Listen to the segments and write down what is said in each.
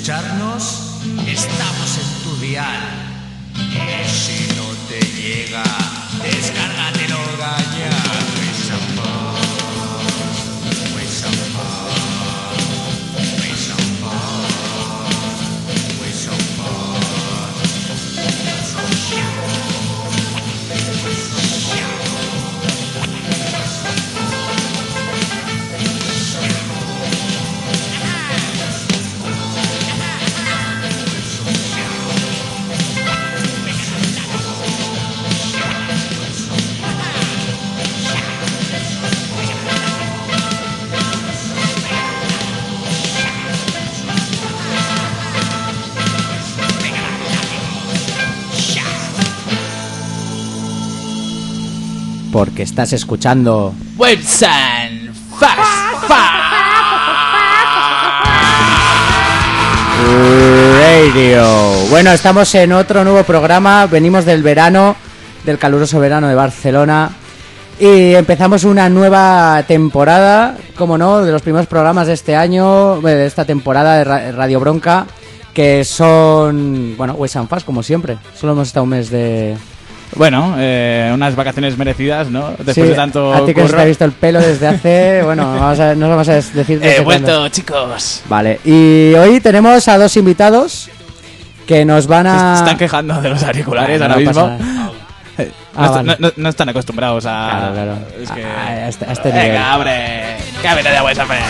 escucharnos, estamos en tu dial. Y si no te llega, descárgatelo, gaña. Porque estás escuchando Wilson Fast Radio. Bueno, estamos en otro nuevo programa. Venimos del verano, del caluroso verano de Barcelona, y empezamos una nueva temporada, como no, de los primeros programas de este año, de esta temporada de Radio Bronca, que son, bueno, Wilson Fast, como siempre. Solo hemos estado un mes de... Bueno, unas vacaciones merecidas, ¿no? Después sí, de tanto a ti que curro. se te ha visto el pelo desde hace... Bueno, nos vamos a decir... He vuelto, chicos. Vale, y hoy tenemos a dos invitados que nos van a... Se están quejando de los auriculares no ahora mismo. Vale. No están acostumbrados a... Claro. Es que... A este nivel. Venga, abre. Que viene de Wilson Fast.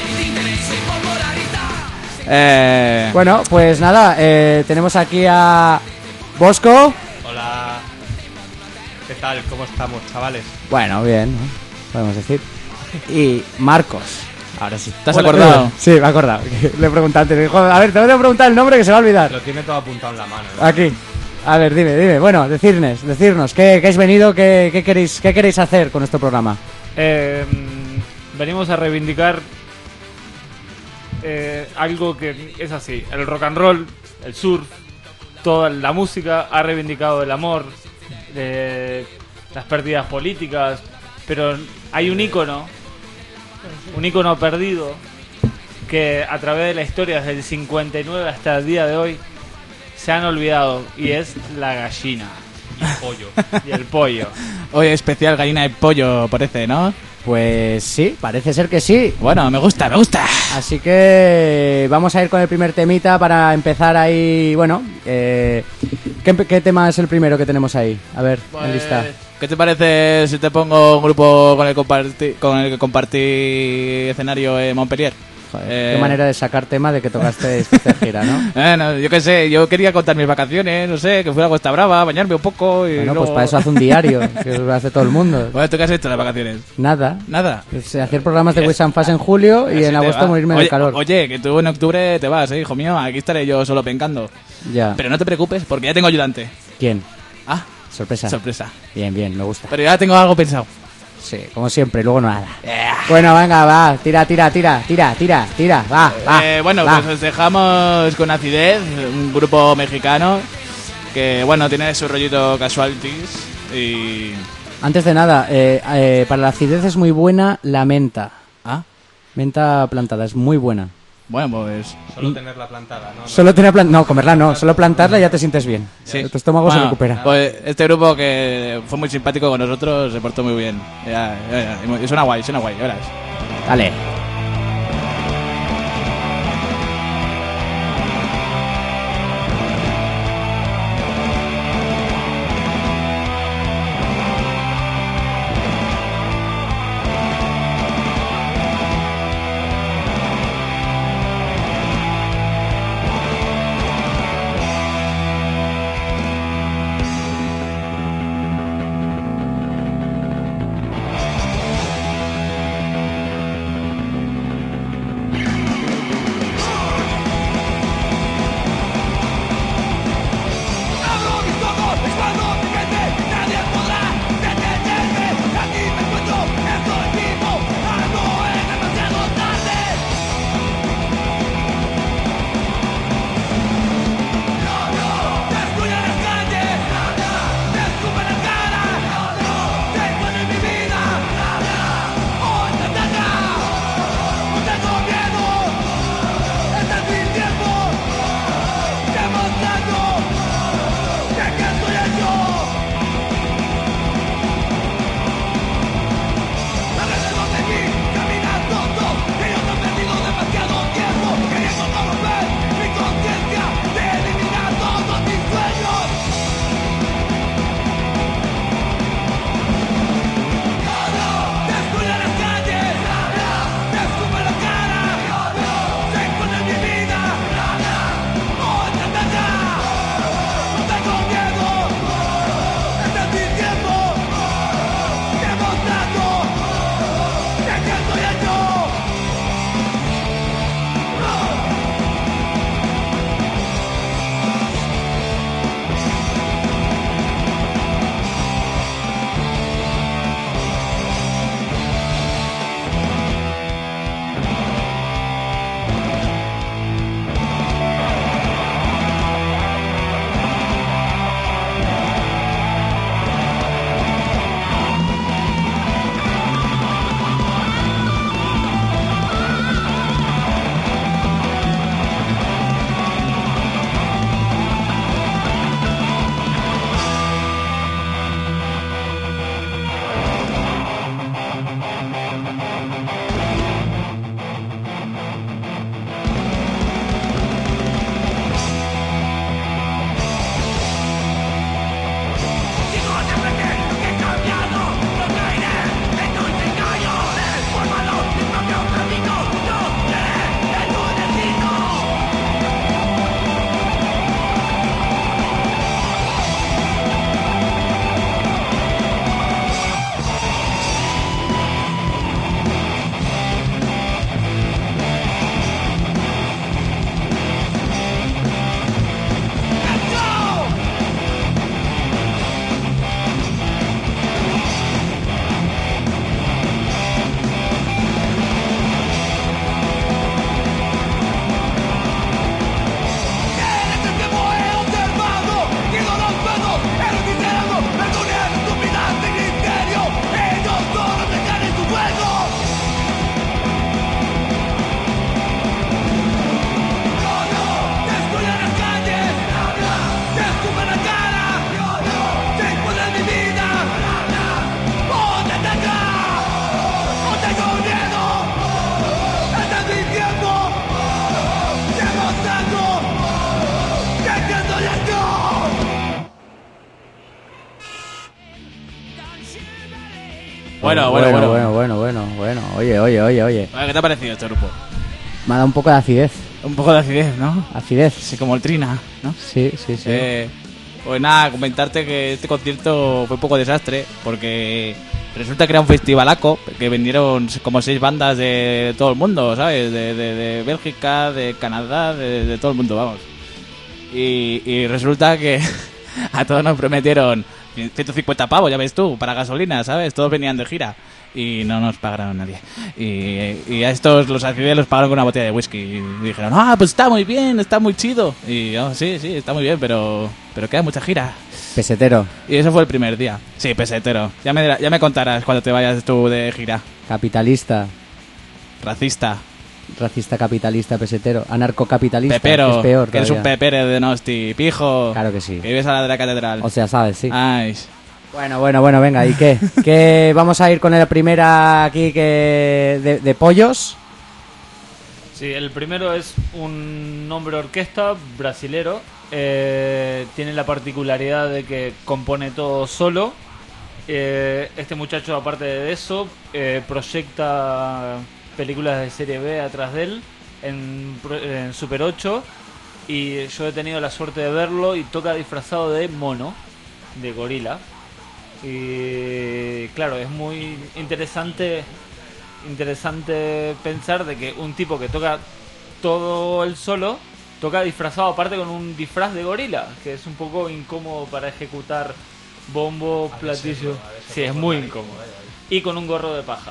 Bueno, pues nada, tenemos aquí a Bosco. Hola. ¿Qué tal? ¿Cómo estamos, chavales? Bueno, bien, ¿no? Podemos decir. Y Marcos. Ahora sí. ¿Te has acordado? Sí, me he acordado. Le he preguntado antes. Dijo, a ver, te voy a preguntar el nombre que se va a olvidar. Lo tiene todo apuntado en la mano, ¿no? Aquí. A ver, dime. Bueno, decirnos, ¿qué habéis venido? ¿Qué queréis hacer con nuestro programa? Venimos a reivindicar algo que es así. El rock and roll, el surf, toda la música ha reivindicado el amor, las pérdidas políticas, pero hay un ícono perdido que a través de la historia desde el 59 hasta el día de hoy se han olvidado, y es la gallina Y el pollo. y el pollo. Hoy especial gallina de pollo, parece, ¿no? Pues sí, parece ser que sí. Bueno, me gusta. Así que vamos a ir con el primer temita para empezar ahí. Bueno, ¿qué tema es el primero que tenemos ahí? A ver, en lista. ¿Qué te parece si te pongo un grupo con el que compartí escenario en Montpellier? Joder, qué manera de sacar tema de que tocaste esta gira, ¿no? No, yo qué sé, yo quería contar mis vacaciones, no sé, que fuera a Costa Brava, bañarme un poco y Bueno, luego... pues para eso hace un diario, que lo hace todo el mundo. Bueno, ¿tú qué has hecho en las vacaciones? Nada. Pues, Hacer programas de Wilson Fast en julio y así en te agosto va. morirme del calor. Oye, que tú en octubre te vas, hijo mío, aquí estaré yo solo pencando. Ya. Pero no te preocupes, porque ya tengo ayudante. ¿Quién? Ah, Sorpresa. Bien, me gusta. Pero ya tengo algo pensado. Sí, como siempre, luego nada. Bueno, venga, va, tira, va. Bueno, va. pues os dejamos con Acidez, un grupo mexicano que, bueno, tiene su rollito Casualties y... Antes de nada, para la acidez es muy buena la menta. Ah, Menta plantada, es muy buena. bueno, pues... Solo tenerla plantada, ¿no? Solo no, comerla no, solo plantarla y ya te sientes bien. Sí. Tu estómago se Bueno, recupera. Pues este grupo que fue muy simpático con nosotros se portó muy bien. Y suena guay, ya verás. Dale. Bueno. Bueno. Oye. ¿Qué te ha parecido este grupo? Me ha dado un poco de acidez. Un poco de acidez, ¿no? Acidez. Sí, como el Trina, ¿no? Sí. Pues nada, comentarte que este concierto fue un poco desastre, porque resulta que era un festivalaco, que vinieron como 6 bandas de todo el mundo, ¿sabes? De Bélgica, de Canadá, de todo el mundo, vamos. Y resulta que a todos nos prometieron 150 pavos, ya ves tú, para gasolina, ¿sabes? Todos venían de gira y no nos pagaron nadie. Y a estos, los acidez, los pagaron con una botella de whisky. Y dijeron, pues está muy bien, está muy chido. Y yo, sí, está muy bien, pero queda mucha gira. Pesetero. Y eso fue el primer día. Sí, pesetero. Ya me contarás cuando te vayas tú de gira. Capitalista. Racista. Racista, capitalista, pesetero. Anarcocapitalista. Pepero. Que es peor que eres un todavía. pepere de Nosti. Pijo. Claro que sí. Que vives a la de la catedral. O sea, sabes, sí. Ay. Bueno, venga, ¿y qué? ¿Qué vamos a ir con la primera aquí de pollos? Sí, el primero es un hombre orquesta brasilero. Tiene la particularidad de que compone todo solo. Este muchacho, aparte de eso, proyecta películas de serie B atrás de él en Super 8. Y yo he tenido la suerte de verlo y toca disfrazado de mono, de gorila. Y claro, es muy interesante pensar de que un tipo que toca todo él solo toca disfrazado aparte con un disfraz de gorila, que es un poco incómodo para ejecutar bombo, platillo. Sí, es muy incómodo. Y con un gorro de paja.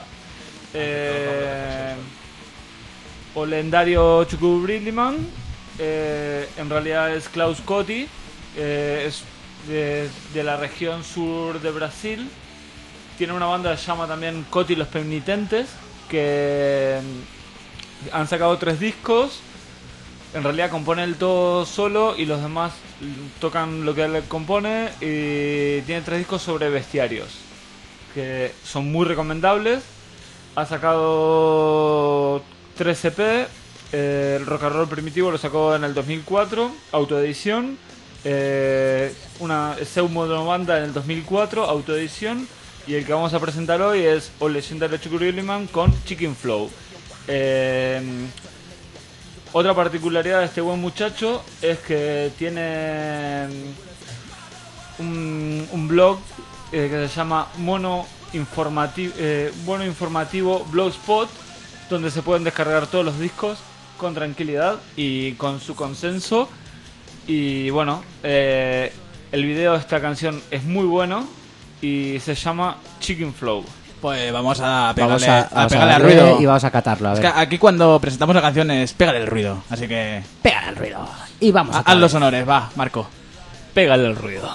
O legendario Chuku Brilliman, en realidad es Klaus Cotti, es de la región sur de Brasil. Tiene una banda que se llama también Cotti los Penitentes, que han sacado 3 discos. En realidad compone el todo solo y los demás tocan lo que él compone. Y tiene 3 discos sobre bestiarios, que son muy recomendables. Ha sacado 3 EP. El Rock and Roll Primitivo lo sacó en el 2004, autoedición. Una Pseudo Banda en el 2004, autoedición. Y el que vamos a presentar hoy es O Legendary Chukuriliman con Chicken Flow. Otra particularidad de este buen muchacho es que tiene un blog que se llama Mono Informativo Blogspot, donde se pueden descargar todos los discos con tranquilidad y con su consenso. Y bueno, el video de esta canción es muy bueno y se llama Chicken Flow. Pues vamos a pegarle, Vamos a pegarle al darle ruido. y vamos a catarlo, a Es ver. que aquí cuando presentamos la canción es pégale el ruido, así que Pégale el ruido. Y vamos a haz los honores, va, Marco. Pégale el ruido.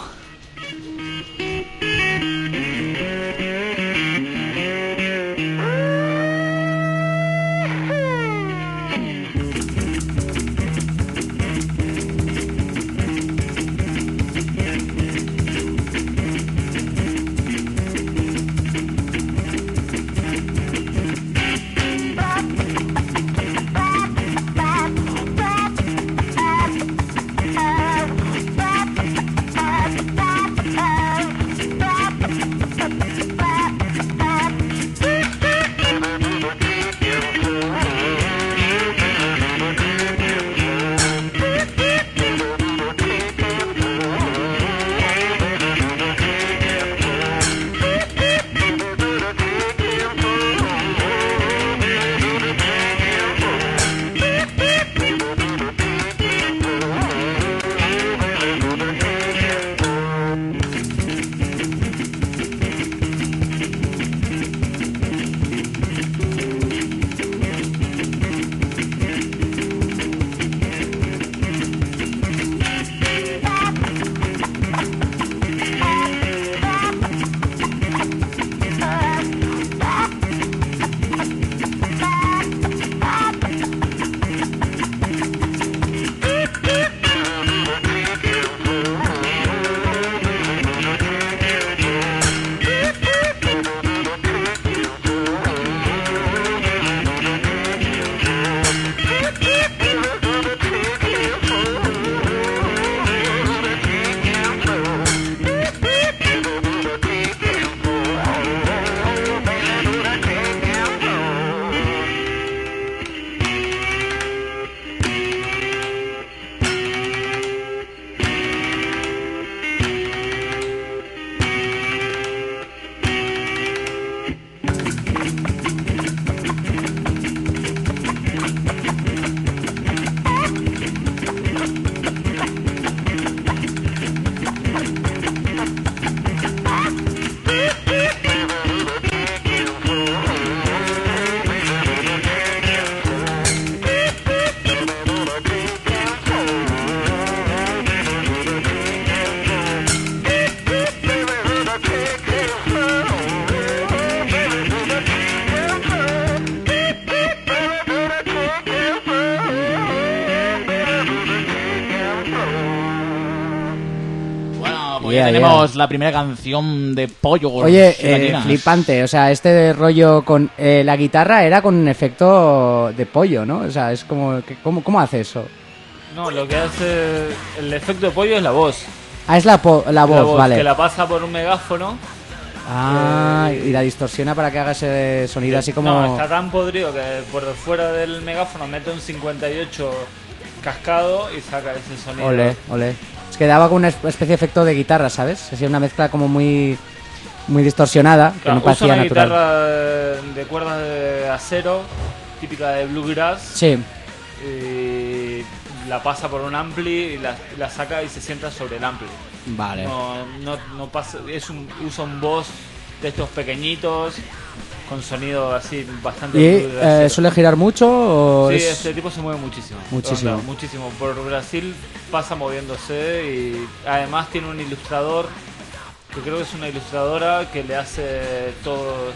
Hoy Yeah, tenemos la primera canción de pollo. Oye, y gallinas. flipante, o sea, este rollo con la guitarra era con un efecto de pollo, ¿no? O sea, es como, ¿cómo hace eso? No, lo que hace el efecto de pollo es la voz. Ah, es la voz, vale. Que la pasa por un megáfono. Ah, y la distorsiona para que haga ese sonido así como... No, está tan podrido que por fuera del megáfono mete un 58 cascado y saca ese sonido. Ole. Es que daba como una especie de efecto de guitarra, ¿sabes? Hacía una mezcla como muy distorsionada, que Claro, no parecía usa una natural. guitarra de cuerdas de acero, típica de bluegrass, Sí, y la pasa por un ampli y la saca y se sienta sobre el ampli. vale. No pasa, usa un voz de estos pequeñitos con sonido así bastante ¿Y blues de acero. suele girar mucho o Sí, es...? este tipo se mueve muchísimo. Muchísimo. Onda, muchísimo. Por Brasil pasa moviéndose y además tiene un ilustrador, que creo que es una ilustradora que le hace todo,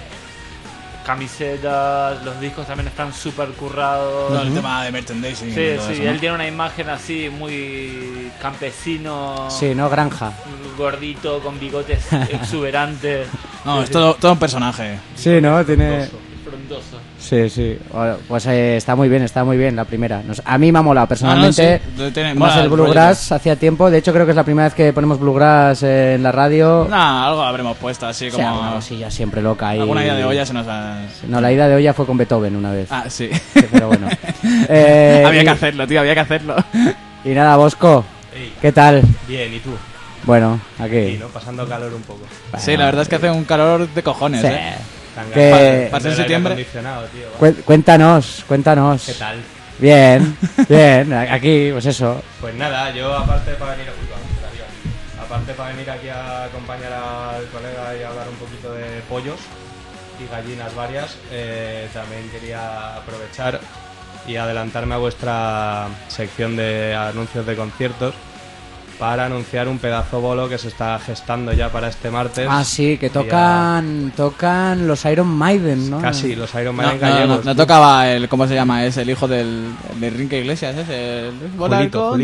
camisetas, los discos también están súper currados. No, el tema de merchandising. Sí, y todo sí, eso, ¿no? él tiene una imagen así muy campesino, Sí, ¿no? Granja. gordito, con bigotes exuberantes. No, Sí, es todo un personaje. Sí, ¿no? Tiene... frondoso. Sí. Bueno, pues está muy bien la primera. A mí me ha molado personalmente. sí, tiene- Más mola el el rollo. Bluegrass hacía tiempo. De hecho, creo que es la primera vez que ponemos Bluegrass en la radio. Nah, algo habremos puesto así O sea, como... una cosilla siempre loca. Y... Alguna idea de olla se nos ha... No, la ida de olla fue con Beethoven una vez. Ah, sí. Sí, pero bueno. Había y- que hacerlo, tío, había que hacerlo. Y nada, Bosco, Ey, ¿qué tal? bien, ¿y tú? Bueno, Sí, aquí. ¿no? Pasando calor un poco. Sí, la verdad es que hace un calor de cojones, Sí. ¿eh? Tan Que- ganas Para ser del septiembre. aire acondicionado, tío, va. Cuéntanos. ¿Qué tal? Bien, aquí, pues eso. Pues nada, yo aparte para venir aparte para venir aquí a acompañar al colega y hablar un poquito de pollos y gallinas varias, también quería aprovechar y adelantarme a vuestra sección de anuncios de conciertos para anunciar un pedazo bolo que se está gestando ya para este martes. Ah, sí, que Día- tocan los Iron Maiden, ¿no? Casi, los Iron No, Maiden no, no, gallegos. no tocaba el... ¿Cómo se llama? Es el hijo de Enrique Iglesias, ¿es? El... Julito.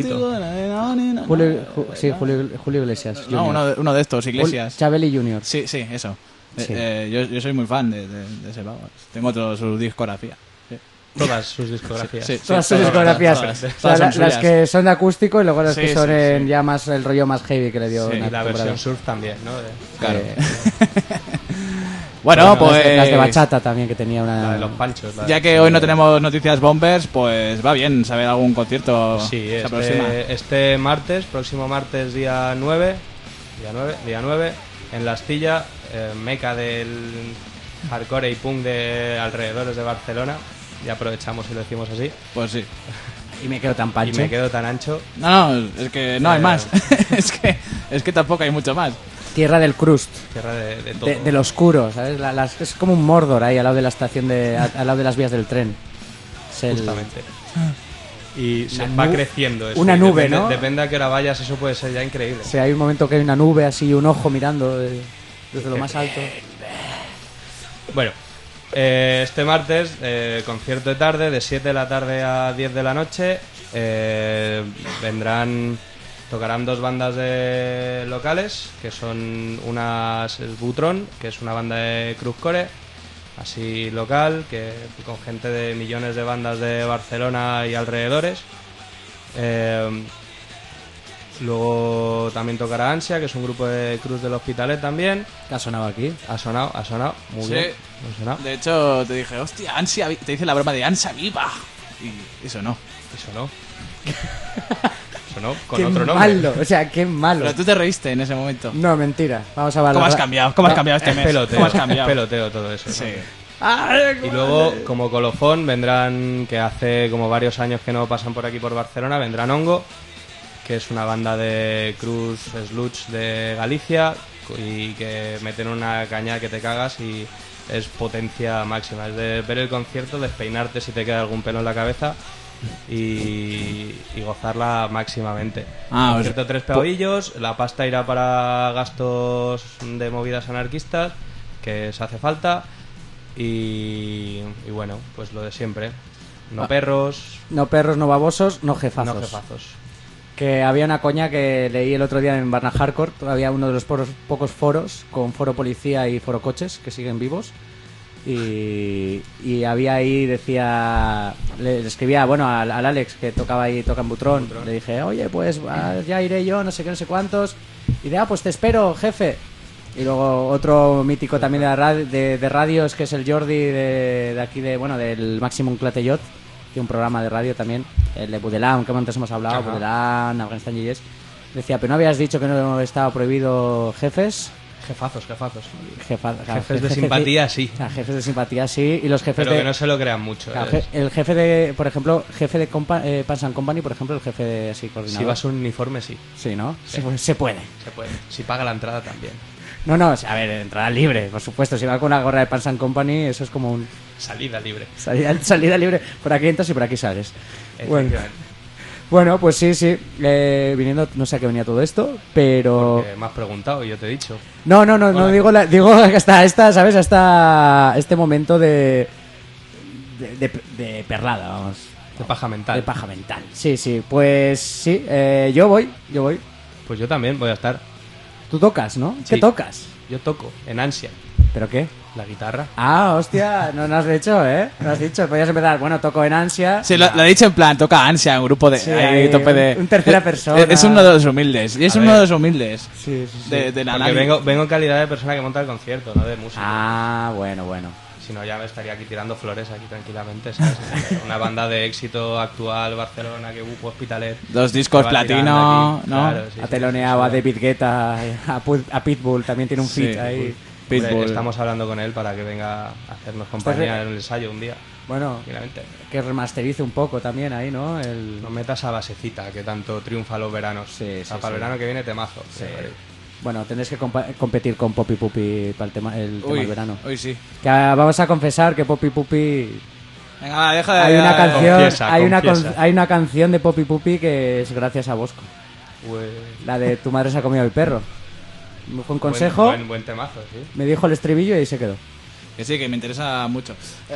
Julio Iglesias. No, Junior. uno de estos, Iglesias. Chabeli Junior. Sí, eso. Sí. Yo soy muy fan de ese pavo. Tengo toda su discografía. Sí. Todas sus discografías. Sí, Todas sus todas, discografías. todas. O sea, Todas son las suyas. que son de acústico y luego las Sí, que sí, son sí. ya más el rollo más heavy que le dio. Sí, una Y la temporada. versión surf también, ¿no? Claro. Eh, Bueno, las pues... de bachata también que tenía una. La de los panchos. la de- Ya que hoy no tenemos noticias bombers, pues va bien saber algún concierto Sí, se aproxima. este martes, próximo martes día 9, en La Astilla, meca del hardcore y punk de alrededores de Barcelona. Y aprovechamos y lo decimos así. Pues sí. Y me quedo tan Y pancho. me quedo tan ancho. No, es que no hay más. es que tampoco hay mucho más. Tierra del Crust. Tierra de todo. Del oscuro, ¿sabes? Es como un Mordor ahí al lado de la estación al lado de las vías del tren. Es el- Justamente. Y se Una va nu- creciendo eso. una Y nube, depende, ¿no? Depende a qué hora vayas, eso puede ser ya increíble. O sea, hay un momento que hay una nube así, un ojo mirando desde lo más alto. Bueno, este martes, concierto de tarde, de 7 de la tarde a 10 de la noche. Tocarán dos bandas locales, que son unas el Butron, que es una banda de cruzcore, así local, que con gente de millones de bandas de Barcelona y alrededores. Luego también tocará Ansia, que es un grupo de cruz del Hospitalet también. ¿Qué ha sonado aquí? Ha sonado, muy Sí. bien. Ha sonado. De hecho, te dije, hostia, te hice la broma de Ansia viva. Y eso no. Y sonó. Sonó con Qué otro nombre. malo, o sea, qué malo. Pero tú te reíste en ese momento. No, mentira. Vamos a ¿Cómo valorar. has cambiado? ¿Cómo has cambiado este Es mes? peloteo, ¿Cómo has cambiado? peloteo todo eso. Sí. ¿no? Y luego, como colofón, vendrán, que hace como varios años que no pasan por aquí por Barcelona, vendrán Hongo, que es una banda de cruz sludge de Galicia y que meten una caña que te cagas y es potencia máxima. Es de ver el concierto, despeinarte si te queda algún pelo en la cabeza y gozarla máximamente. Ah, Concierto 3 pegadillos, la pasta irá para gastos de movidas anarquistas, que se hace falta. Y bueno, pues lo de siempre. No perros, No perros, no babosos, no jefazos. no jefazos. Que había una coña que leí el otro día en Barna Hardcore, todavía uno de los pocos foros con foro policía y foro coches que siguen vivos. Y había ahí, decía, le escribía, bueno, al Alex que tocaba ahí, toca en Butrón. Le dije, oye, pues ya iré yo, no sé qué, no sé cuántos. Y de, pues te espero, jefe. Y luego otro mítico también de radios, que es el Jordi de aquí, del Maximum Clatellot, que un programa de radio también, el de Budelan, que antes hemos hablado, Ajá. Budelan, Afganistán GS. Decía, pero ¿no habías dicho que no estaba prohibido jefes? Jefazos. Jefes de simpatía, sí. Jefes de simpatía, sí. Y los jefes Pero de... que no se lo crean mucho. Claro, el jefe de, por ejemplo, jefe de Pans and Company, por ejemplo, el jefe de así coordinador. Si vas un uniforme, sí. Sí, ¿no? Sí. Se puede. Se puede. Si paga la entrada, también. No, a ver, entrada libre, por supuesto. Si va con una gorra de Pans and Company, eso es como un Salida libre. salida libre. Por aquí entras y por aquí sales. Efectivamente. Bueno, pues sí. Viniendo, no sé a qué venía todo esto, pero... Porque me has preguntado y yo te he dicho. No, digo hasta esta, ¿sabes? Hasta este momento de perrada, vamos. De paja mental. De paja mental. Sí. Pues sí, yo voy. Pues yo también voy a estar. Tú tocas, ¿no? Sí. ¿Qué tocas? Yo toco, en ansia, ¿Pero qué? la guitarra. Ah, hostia, no has dicho, ¿eh? No has dicho, podías empezar, bueno, toco en ansia. Sí, lo he dicho en plan, toca ansia, un grupo de... Sí, ahí, ahí, tope de un tercera persona. Es uno de los humildes. Y es A uno ver. de los humildes. Sí. De la Porque nariz. vengo en calidad de persona que monta el concierto, no de músico. Ah, bueno. Si no, ya me estaría aquí tirando flores aquí tranquilamente, ¿sabes? Una banda de éxito actual, Barcelona, que Hospitalet. 2 discos que va tirando platino, aquí. ¿no? Claro, sí, Ha sí, teloneado a sí, sí. David Guetta, a Pitbull, también tiene un Sí, feat ahí. Pitbull. Hombre, estamos hablando con él para que venga a hacernos compañía en el ensayo un día. Bueno, Tranquilamente. que remasterice un poco también ahí, ¿no? No metas a basecita, que tanto triunfa los veranos. Sí, O sea, sí, para el sí. verano que viene, temazo. Sí. Bueno, tendréis que competir con Poppy Puppy para el tema del verano. Uy, sí. Que vamos a confesar que Poppy Puppy... Venga, va, deja de... Hay una canción, confiesa, confiesa. hay una canción de Poppy Puppy que es gracias a Bosco. Pues, La de Tu madre se ha comido el perro. Me fue un consejo, Buen temazo, sí. me dijo el estribillo y ahí se quedó. Que sí, que me interesa mucho.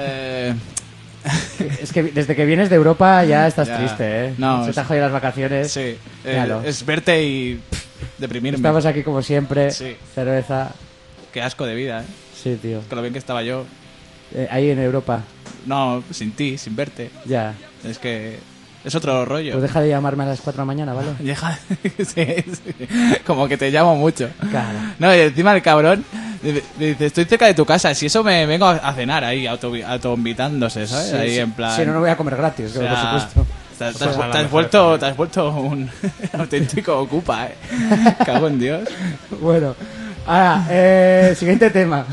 Es que desde que vienes de Europa ya estás Ya. triste, ¿eh? No, se te han jodido las vacaciones. Sí. Míralo. Es verte y deprimirme. Estamos aquí como siempre, Sí. cerveza. Qué asco de vida, ¿eh? Sí, tío. Con lo bien que estaba yo. Ahí en Europa, No, sin ti, sin verte. ya. Es que es otro rollo. Pues deja de llamarme a las 4 de la mañana, ¿vale? Deja- sí. Como que te llamo mucho. Claro. No, y encima el cabrón me dice, estoy cerca de tu casa, si eso me vengo a cenar ahí, autoinvitándose, ¿sabes? Sí, ahí sí. en plan... Si no, no voy a comer gratis, o sea, por supuesto. Te Pues a la has mejor vuelto un auténtico ocupa, ¿eh? Cago en Dios. Bueno, ahora, siguiente tema.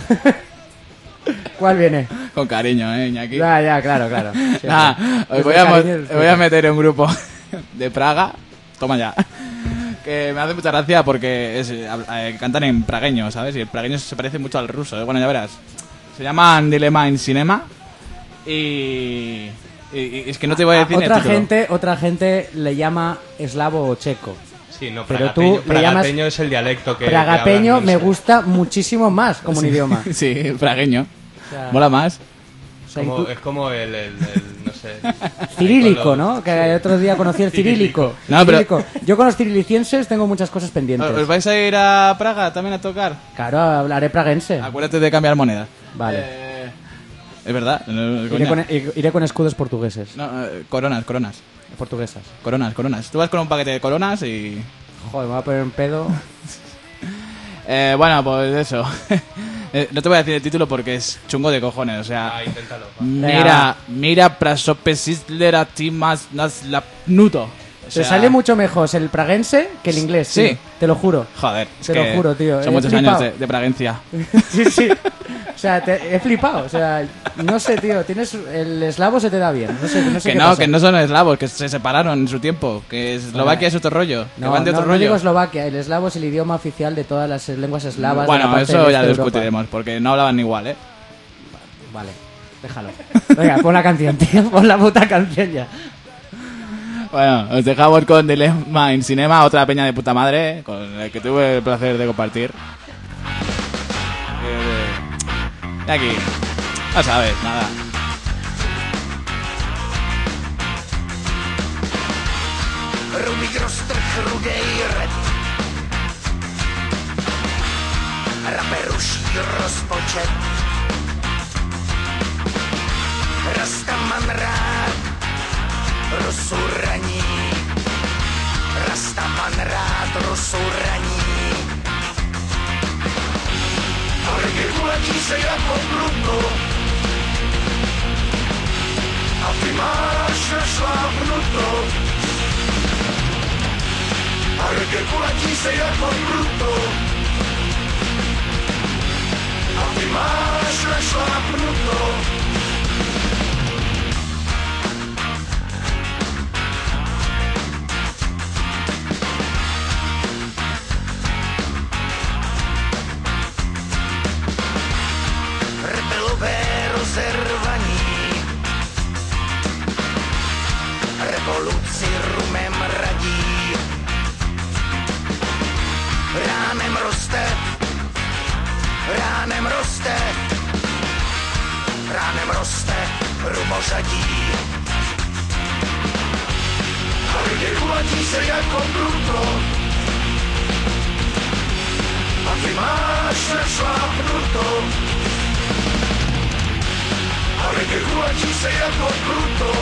¿Cuál viene? Con cariño, Iñaki. Ya, claro. Siempre. Nada, os Desde voy, el cariño y el os voy a meter en un grupo de Praga. Toma ya. Que me hace mucha gracia porque cantan en pragueño, ¿sabes? Y el pragueño se parece mucho al ruso, ¿eh? Bueno, ya verás. Se llaman Dilema in Cinema. Y es que no te voy a decir ni el título. Otra gente le llama eslavo o checo. Sí, no, Pero pragateño, tú le llamas- pragateño es el dialecto que Pragapeño hablan, me no sé. gusta muchísimo más como un idioma. Sí, pragueño. O sea, Mola más. o sea, Es como el no sé... cirílico, con ¿no? Que el otro día conocí el cirílico. No, pero- Cirílico. Yo con los cirilicienses tengo muchas cosas pendientes. ¿Os vais a ir a Praga también a tocar? Claro, hablaré praguense. Acuérdate de cambiar moneda. Vale. Es verdad. No, Iré coña. iré con escudos portugueses. No, coronas. Portuguesas. Coronas. Tú vas con un paquete de coronas y... Joder, me voy a poner un pedo. Bueno, pues eso. No te voy a decir el título porque es chungo de cojones. O sea, Ah, inténtalo. va. mira Prasopesisler a ti más la nudo. O Te sea, sale mucho mejor el praguense que el inglés. Sí. Tío. Te lo juro. Joder, es Te lo que juro, tío. Son He muchos flipado. años de praguencia. Sí. O sea, he flipado. O sea, no sé, tío. Tienes el eslavo se te da bien. No sé Que qué no, pasa. que no son eslavos, que se separaron en su tiempo. Que Eslovaquia es otro rollo. Que No, van de no, otro no rollo. digo Eslovaquia. El eslavo es el idioma oficial de todas las lenguas eslavas. de la Bueno, parte eso del ya este lo de Europa. discutiremos, porque no hablaban igual, ¿eh? Vale, déjalo. Venga, pon la canción, tío. Pon la puta canción ya. Bueno, os dejamos con Dilema in Cinema, otra peña de puta madre, con el que tuve el placer de compartir. Y aquí, no sabes, nada. Rumigros rudej red. Raperušký rozpočet. Rastaman rád rozuraní. Rastaman rád rozuraní. A reggae uletí se jako prudno. A ty máš našlápnuto. A reggae uletí se jako prudno. A ty máš našlápnuto. Rebelové rozervaní, revoluci rumem radí. Ránem roste, ránem roste, ránem roste rumořadí. A lidi uletí se jako bruto. A ty máš našlápnuto. A lidi uletí se jako bruto.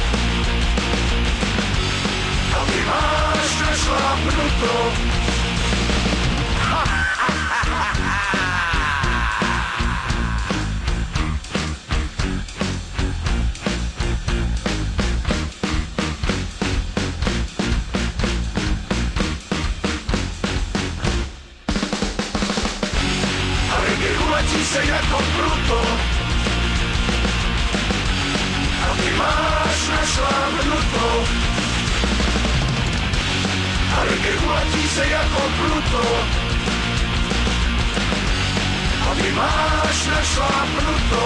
A ty máš našlápnuto. Uletí se jako bruto. A ty máš našlápnuto. A reggae uletí se jako bruto. A ty máš našlápnuto.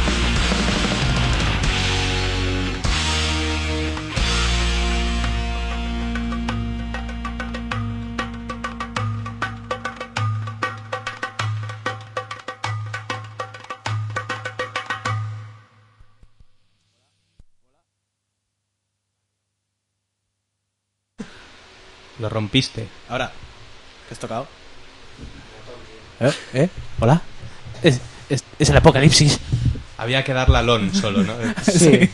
Lo rompiste. Ahora, ¿qué has tocado? ¿Hola? Es el apocalipsis. Había que dar la lon solo, ¿no? Sí.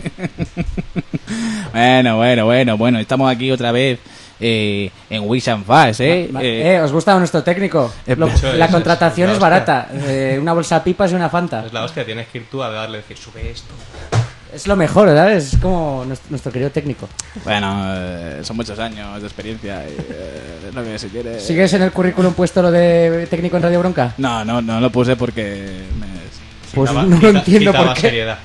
Bueno. Estamos aquí otra vez en Wish and Fast, ¿Os gusta nuestro técnico? La contratación es la barata. Una bolsa de pipas y una Fanta. Es la hostia, tienes que ir tú a darle, decir, sube esto. Es lo mejor, ¿sabes? Es como nuestro querido técnico. Bueno, son muchos años de experiencia. Y, es lo que se quiere. ¿Sigues en el currículum puesto lo de técnico en Radio Bronca? No lo puse porque Pues Quitaba- no entiendo quitaba por qué. seriedad.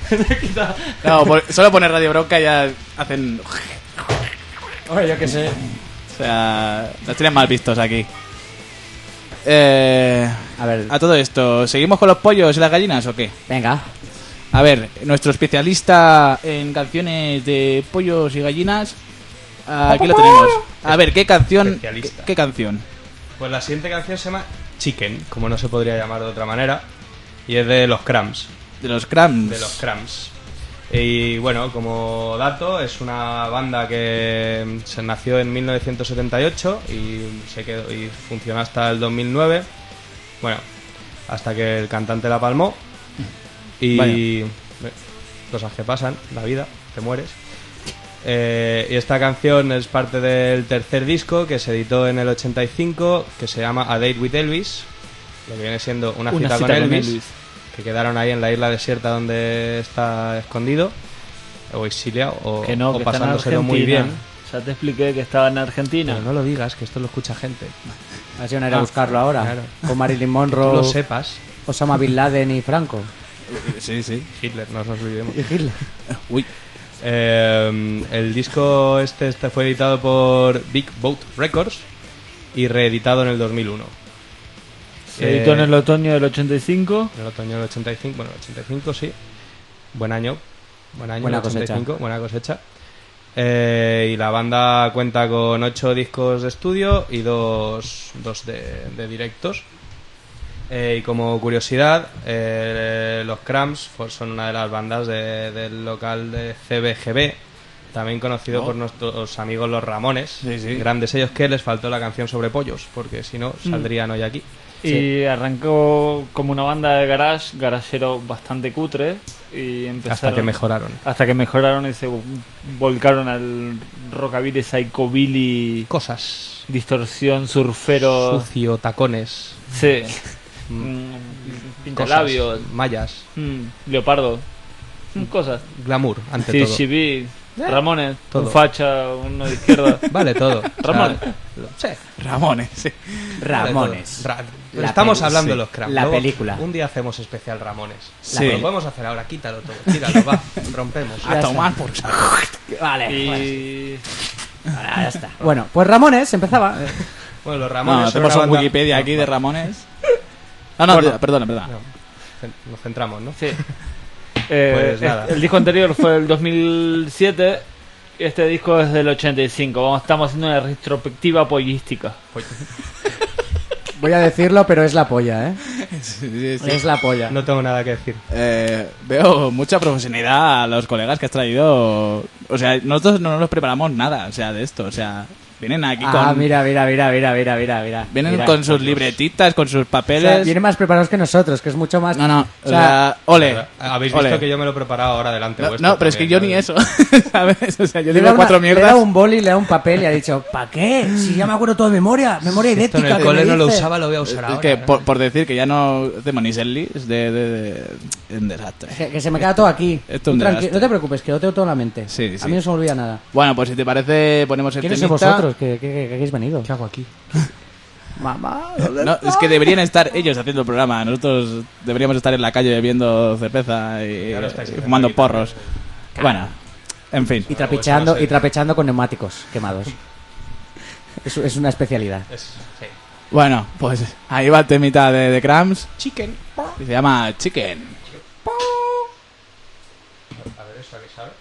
solo poner Radio Bronca ya hacen... Oye, yo qué sé. O sea, nos tienen mal vistos aquí. A ver, A todo esto, ¿seguimos con los pollos y las gallinas o qué? venga. A ver, nuestro especialista en canciones de pollos y gallinas, aquí lo tenemos. A ver, ¿qué canción? Especialista. ¿Qué canción? Pues la siguiente canción se llama Chicken, como no se podría llamar de otra manera, y es de los Cramps. De los Cramps. De los Cramps. Y bueno, como dato, es una banda que se nació en 1978 y se quedó y funcionó hasta el 2009. Bueno, hasta que el cantante la palmó. Y cosas que pasan, la vida, te mueres. Y esta canción es parte del tercer disco que se editó en el 85, que se llama A Date with Elvis, lo que viene siendo una cita con Elvis, que quedaron ahí en la isla desierta donde está escondido, o exiliado, o, Que no, o que está en pasándoselo muy Argentina. bien. Ya te expliqué que estaba en Argentina. Pero no lo digas, que esto lo escucha gente. A ver si van a ir a buscarlo ahora. claro. Con Marilyn Que tú Monroe, lo sepas. Osama Bin Laden y Franco. Sí. Hitler, no nos olvidemos. Y Hitler. Uy. El disco este fue editado por Big Boat Records y reeditado en el 2001. Se editó en el otoño del 85. En el otoño del 85, bueno, el 85 sí. Buen año, Buena el cosecha. 85, buena cosecha. Y la banda cuenta con 8 discos de estudio y 2 de directos. Y como curiosidad, los Cramps pues, son una de las bandas del local de CBGB. También conocido por nuestros amigos los Ramones. Sí, sí. Grandes ellos, que les faltó la canción sobre pollos, porque si no, saldrían hoy aquí. Y arrancó como una banda de garagero bastante cutre. Y empezaron, Hasta que mejoraron y se volcaron al rockabilly, psychobilly, Cosas. distorsión, surfero. Sucio, tacones. Sí. Pintalabios. Cosas, mallas. Leopardo. Cosas. Glamour, ante Sí, todo. Chibi, Ramones, todo. un facha, uno de izquierda. Vale todo. Ramones. Sí. Ramones, sí. Ramones. Estamos peli- hablando sí. de los cracks. La Luego, película. Un día hacemos especial Ramones. Sí. Lo podemos hacer ahora, quítalo todo. Tíralo, va. Rompemos. A tomar por saco. Vale. Y Ahora ya está. Bueno, pues Ramones empezaba. Bueno, los No, Ramones son hacemos una un banda- Wikipedia aquí de Ramones. No, Bueno. perdona. No, nos centramos, ¿no? sí. Pues nada. El disco anterior fue del 2007. Y este disco es del 85. Estamos haciendo una retrospectiva pollística. Voy a decirlo, pero es la polla, ¿eh? Sí. Es la polla. No tengo nada que decir. Veo mucha profesionalidad a los colegas que has traído. O sea, nosotros no nos preparamos nada, o sea, de esto. O sea, vienen aquí Ah, con... mira. Vienen Mira. con sus libretitas, con sus O papeles... sea, vienen más preparados que nosotros, que es mucho más... No, O sea, ole. Habéis ole. visto que yo me lo he preparado ahora delante No, vuestro. no, pero es que yo también, ni ¿sabes? eso, ¿sabes? O sea, yo le digo da cuatro le da mierdas... un boli, le da un papel y ha dicho, ¿para qué? Si ya me acuerdo todo de memoria Esto idéntica. en el que cole me no lo dice. usaba, lo voy a usar Es ahora. que por decir que ya no hacemos ni setlist de un desastre. Que se me queda todo aquí. Esto es un Tú desastre. no te preocupes, que lo tengo todo en la mente. Sí, A sí. mí no se me olvida nada. Bueno, pues si te parece ponemos el ¿Quiénes sois temita. vosotros? ¿Qué habéis venido? ¿Qué hago aquí? Mamá. No, es que deberían estar ellos haciendo el programa. Nosotros deberíamos estar en la calle bebiendo cerveza y ahora estáis haciendo fumando aquí porros. Bueno, en fin. Y trapecheando con neumáticos quemados. Es una especialidad. Sí. Bueno, pues ahí va el temita de The Cramps. Chicken. Y se llama Chicken. A ver, ¿eso a qué sabe?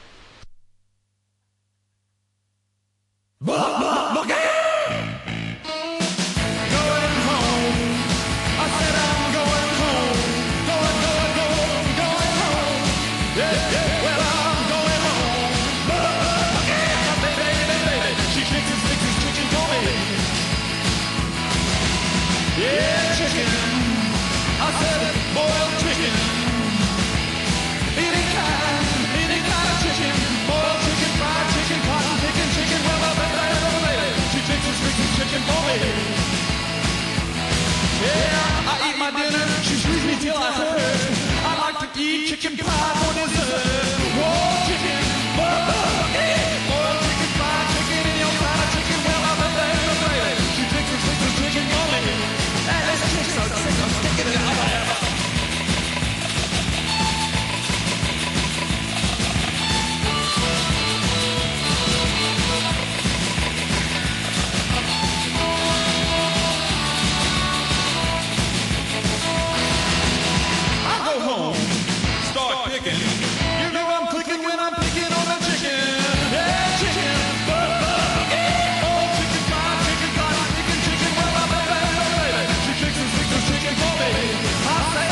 Chicken pie for dessert. Whoa, chicken, chicken fried chicken in your side of chicken. Well, I'm a baby. She takes her chicken for me. And it's chicken, stick it in her. I go home, start picking. You know I'm clicking when I'm picking on the chicken. Yeah, chicken. Oh, chicken fried, chicken fried, chicken. Well, my baby. She takes and sticks her chicken for me. I say,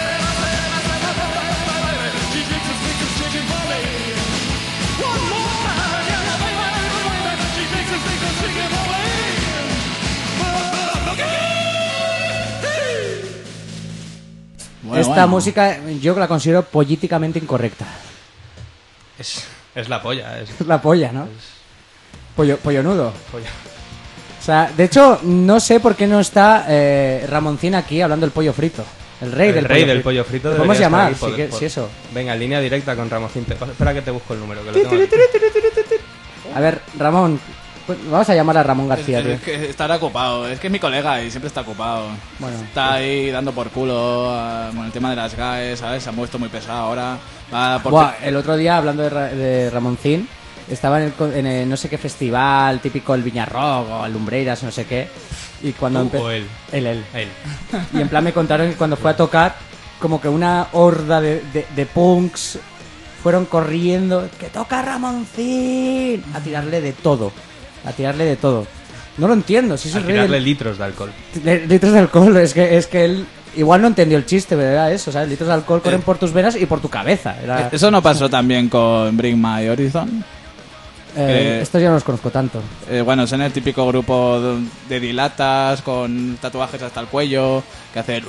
baby. She takes and sticks her chicken for me. One more time, yeah, baby. She takes and sticks her chicken for me. Bueno, Esta bueno. música yo la considero políticamente incorrecta. Es la polla. Es Es la polla, ¿no? Pollonudo. polla. O sea, de hecho, no sé por qué no está Ramoncín aquí hablando del pollo frito. El rey del pollo frito. Lo podemos debería estar llamar, aquí si eso. Venga, en línea directa con Ramoncín. Espera que te busco el número, que lo tengo aquí. A ver, Ramón. Pues vamos a llamar a Ramón García, tío. Es que estará ocupado. Es que es mi colega y siempre está ocupado. Bueno. Está ahí dando por culo con el tema de las GAES, ¿sabes? Se ha puesto muy pesado ahora. Va por- Buah, el otro día, hablando de Ramoncín, estaba en el no sé qué festival, típico el Viñarrock o el Lumbreiras, no sé qué. Y cuando ¿Tú o él? Él. Él. Y en plan me contaron que cuando fue a tocar, como que una horda de punks fueron corriendo, que toca Ramoncín, a tirarle de todo. No lo entiendo, si es A el rey tirarle del- litros de alcohol. litros de alcohol, es que él igual no entendió el chiste, pero era eso, ¿sabes? Litros de alcohol corren por tus venas y por tu cabeza. Era... Eso no pasó también con Bring My Horizon. Estos ya no los conozco tanto. Bueno, son el típico grupo de dilatas con tatuajes hasta el cuello que hacen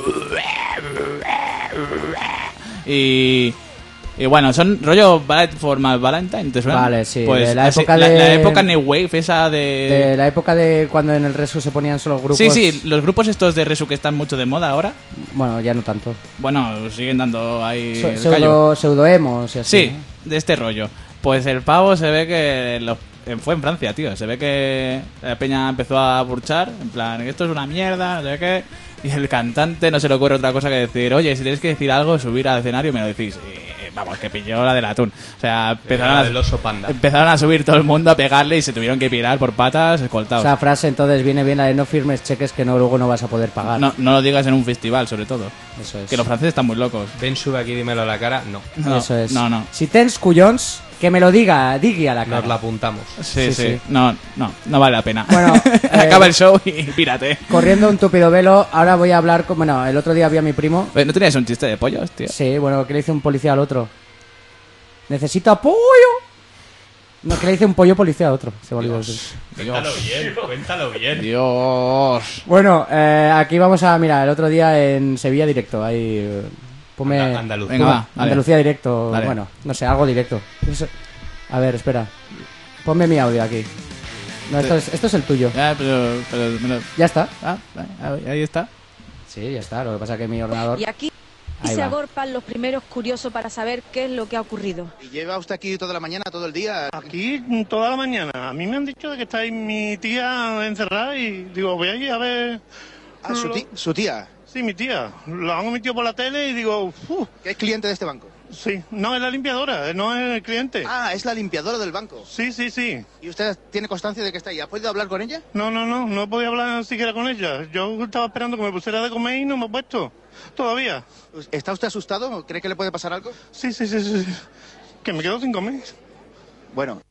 y bueno, son rollo Ballet for My Valentine, ¿te suena? Vale, sí, Pues de la así, época la de- época New Wave, esa De la época de cuando en el Resu se ponían solo grupos... Sí, los grupos estos de Resu que están mucho de moda ahora, Bueno, ya no tanto. bueno, siguen dando ahí el callo. Pseudoemos y así. Sí, de este rollo. Pues el pavo se ve que fue en Francia, tío. Se ve que la peña empezó a burchar, en plan, esto es una mierda, no sé qué. Y el cantante no se le ocurre otra cosa que decir, oye, si tenéis que decir algo, subir al escenario y me lo decís. Y, vamos, que pilló la del atún. O sea, del oso panda. empezaron a subir todo el mundo a pegarle y se tuvieron que pirar por patas escoltados. Esa frase entonces viene bien la de no firmes cheques que no luego no vas a poder pagar. No lo digas en un festival, sobre todo. Eso es. Que los franceses están muy locos. Ven, sube aquí, dímelo a la cara. No, No, Eso es. No. Si tens collons, que me lo digui a la cara. nos la apuntamos. Sí. Sí. No vale la pena. Bueno, acaba el show y pírate. Corriendo un tupido velo, ahora voy a hablar con... Bueno, el otro día vi a mi primo. Oye, ¿no tenías un chiste de pollos, tío? Sí, bueno, que le dice un policía al otro. Necesita pollo. No, que le dice un pollo policía al otro. Se me olvidó decir. Cuéntalo bien. Dios. Bueno, aquí vamos a... Mira, el otro día en Sevilla directo. Ahí... Ponme... Andalucía. Venga, va. Dale. Andalucía directo. Dale. Bueno, no sé, algo directo. A ver, espera. Ponme mi audio aquí. No, esto es el tuyo. Ya, pero Ya está. ahí está. Sí, ya está. Lo que pasa es que mi ordenador... Y aquí Ahí se va. agorpan los primeros curiosos para saber qué es lo que ha ocurrido. ¿Y lleva usted aquí toda la mañana, todo el día? Aquí toda la mañana. A mí me han dicho de que está ahí mi tía encerrada y digo, voy allí a ver... Ah, su tía, Sí, mi tía. Lo han metido por la tele y digo, que es cliente de este banco. sí. No, es la limpiadora, no es el cliente. Ah, es la limpiadora del banco. Sí. ¿Y usted tiene constancia de que está ahí? ¿Ha podido hablar con ella? No podía hablar siquiera con ella. Yo estaba esperando que me pusiera de comer y no me ha puesto. Todavía. ¿Está usted asustado? ¿Cree que le puede pasar algo? Sí. Que me quedo sin comer. Bueno,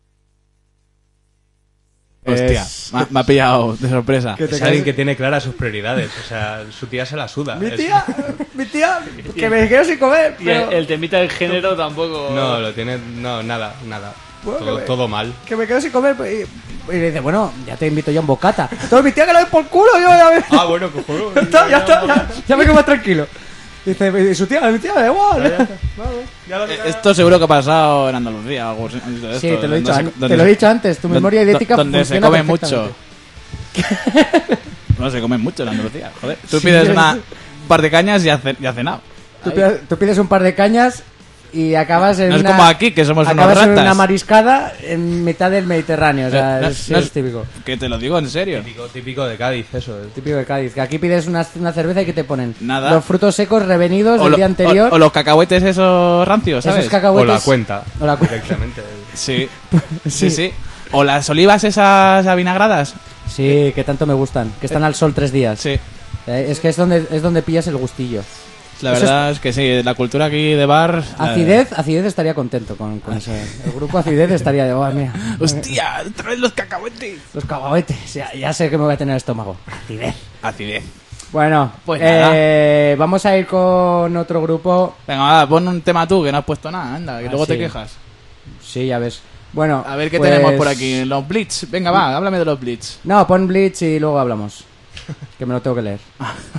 Hostia, me ha pillado de sorpresa. Es alguien que tiene claras sus prioridades. O sea, su tía se la suda. Mi tía, que me quedo sin comer. Y Pero... el temita del género tampoco... No, lo tiene... No, nada. Bueno, Todo mal. Que me quedo sin comer. Y le dice, bueno, ya te invito yo a un bocata. Entonces mi tía que lo doy por culo, yo ya me... Bueno, cojonudo. ya está, ya me quedo más tranquilo. Dice, y su tía, mi tía, da igual. Esto seguro que ha pasado en Andalucía. Algo así de esto, Sí, te lo he dicho, donde se- te lo he dicho antes. Tu memoria idética donde se funciona come mucho. perfectamente. No se come mucho en Andalucía. Joder, tú Sí, pides es- un par de cañas y ha cenado. Tú pides un par de cañas y acabas en No es una... como aquí, que somos unos acabas en ratas. una mariscada en mitad del Mediterráneo. O sea, No, es, no es típico. Que te lo digo en serio. Típico de Cádiz, eso. Típico de Cádiz. Que aquí pides una cerveza y que te ponen Nada. los frutos secos revenidos del lo- día anterior. o los cacahuetes esos rancios, ¿sabes? Esos cacahuetes. O la cuenta. O la cu- Directamente. Sí. Sí. O las olivas esas avinagradas. Sí, que tanto me gustan. Que están al sol 3 días. Sí. Es que es donde pillas el gustillo. La Eso verdad es que sí, la cultura aquí de bar... Acidez estaría contento con eso. El grupo Acidez estaría de, oh, mira, ¡Hostia! ¡Traes los cacahuetes! los cacahuetes. Ya sé que me voy a tener el estómago. Acidez. Acidez. Bueno, Pues nada. vamos a ir con otro grupo. Venga, va, pon un tema tú, que no has puesto nada, anda, que Ah, luego te sí. quejas. Sí, ya ves. Bueno, A ver qué pues- tenemos por aquí. Los Blitz. Venga, va, háblame de los Blitz. No, pon Blitz y luego hablamos. Que me lo tengo que leer.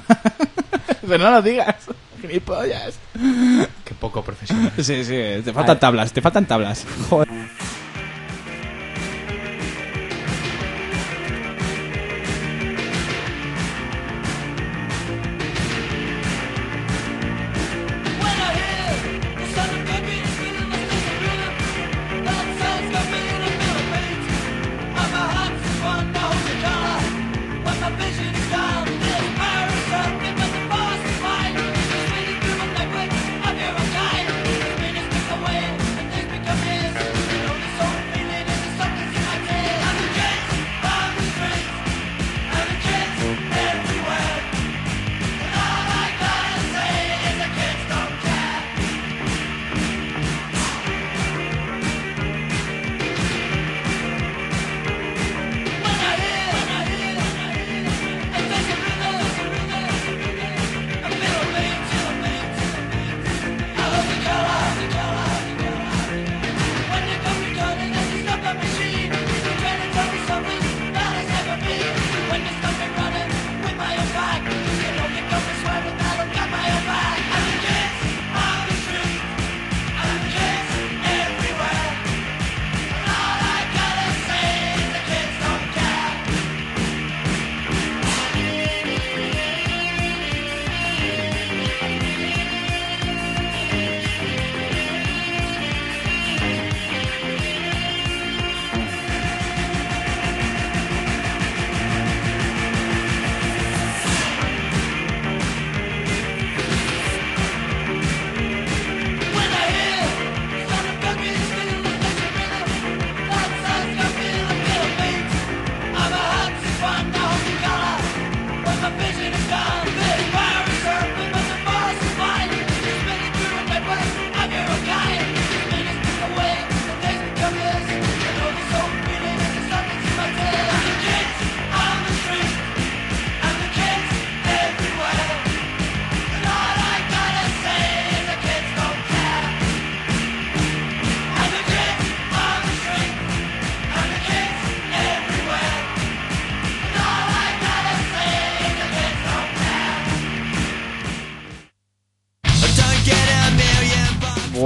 Pero no lo digas. Gilipollas. Qué poco profesional. Sí, te faltan tablas, te faltan tablas. Away, and this become his.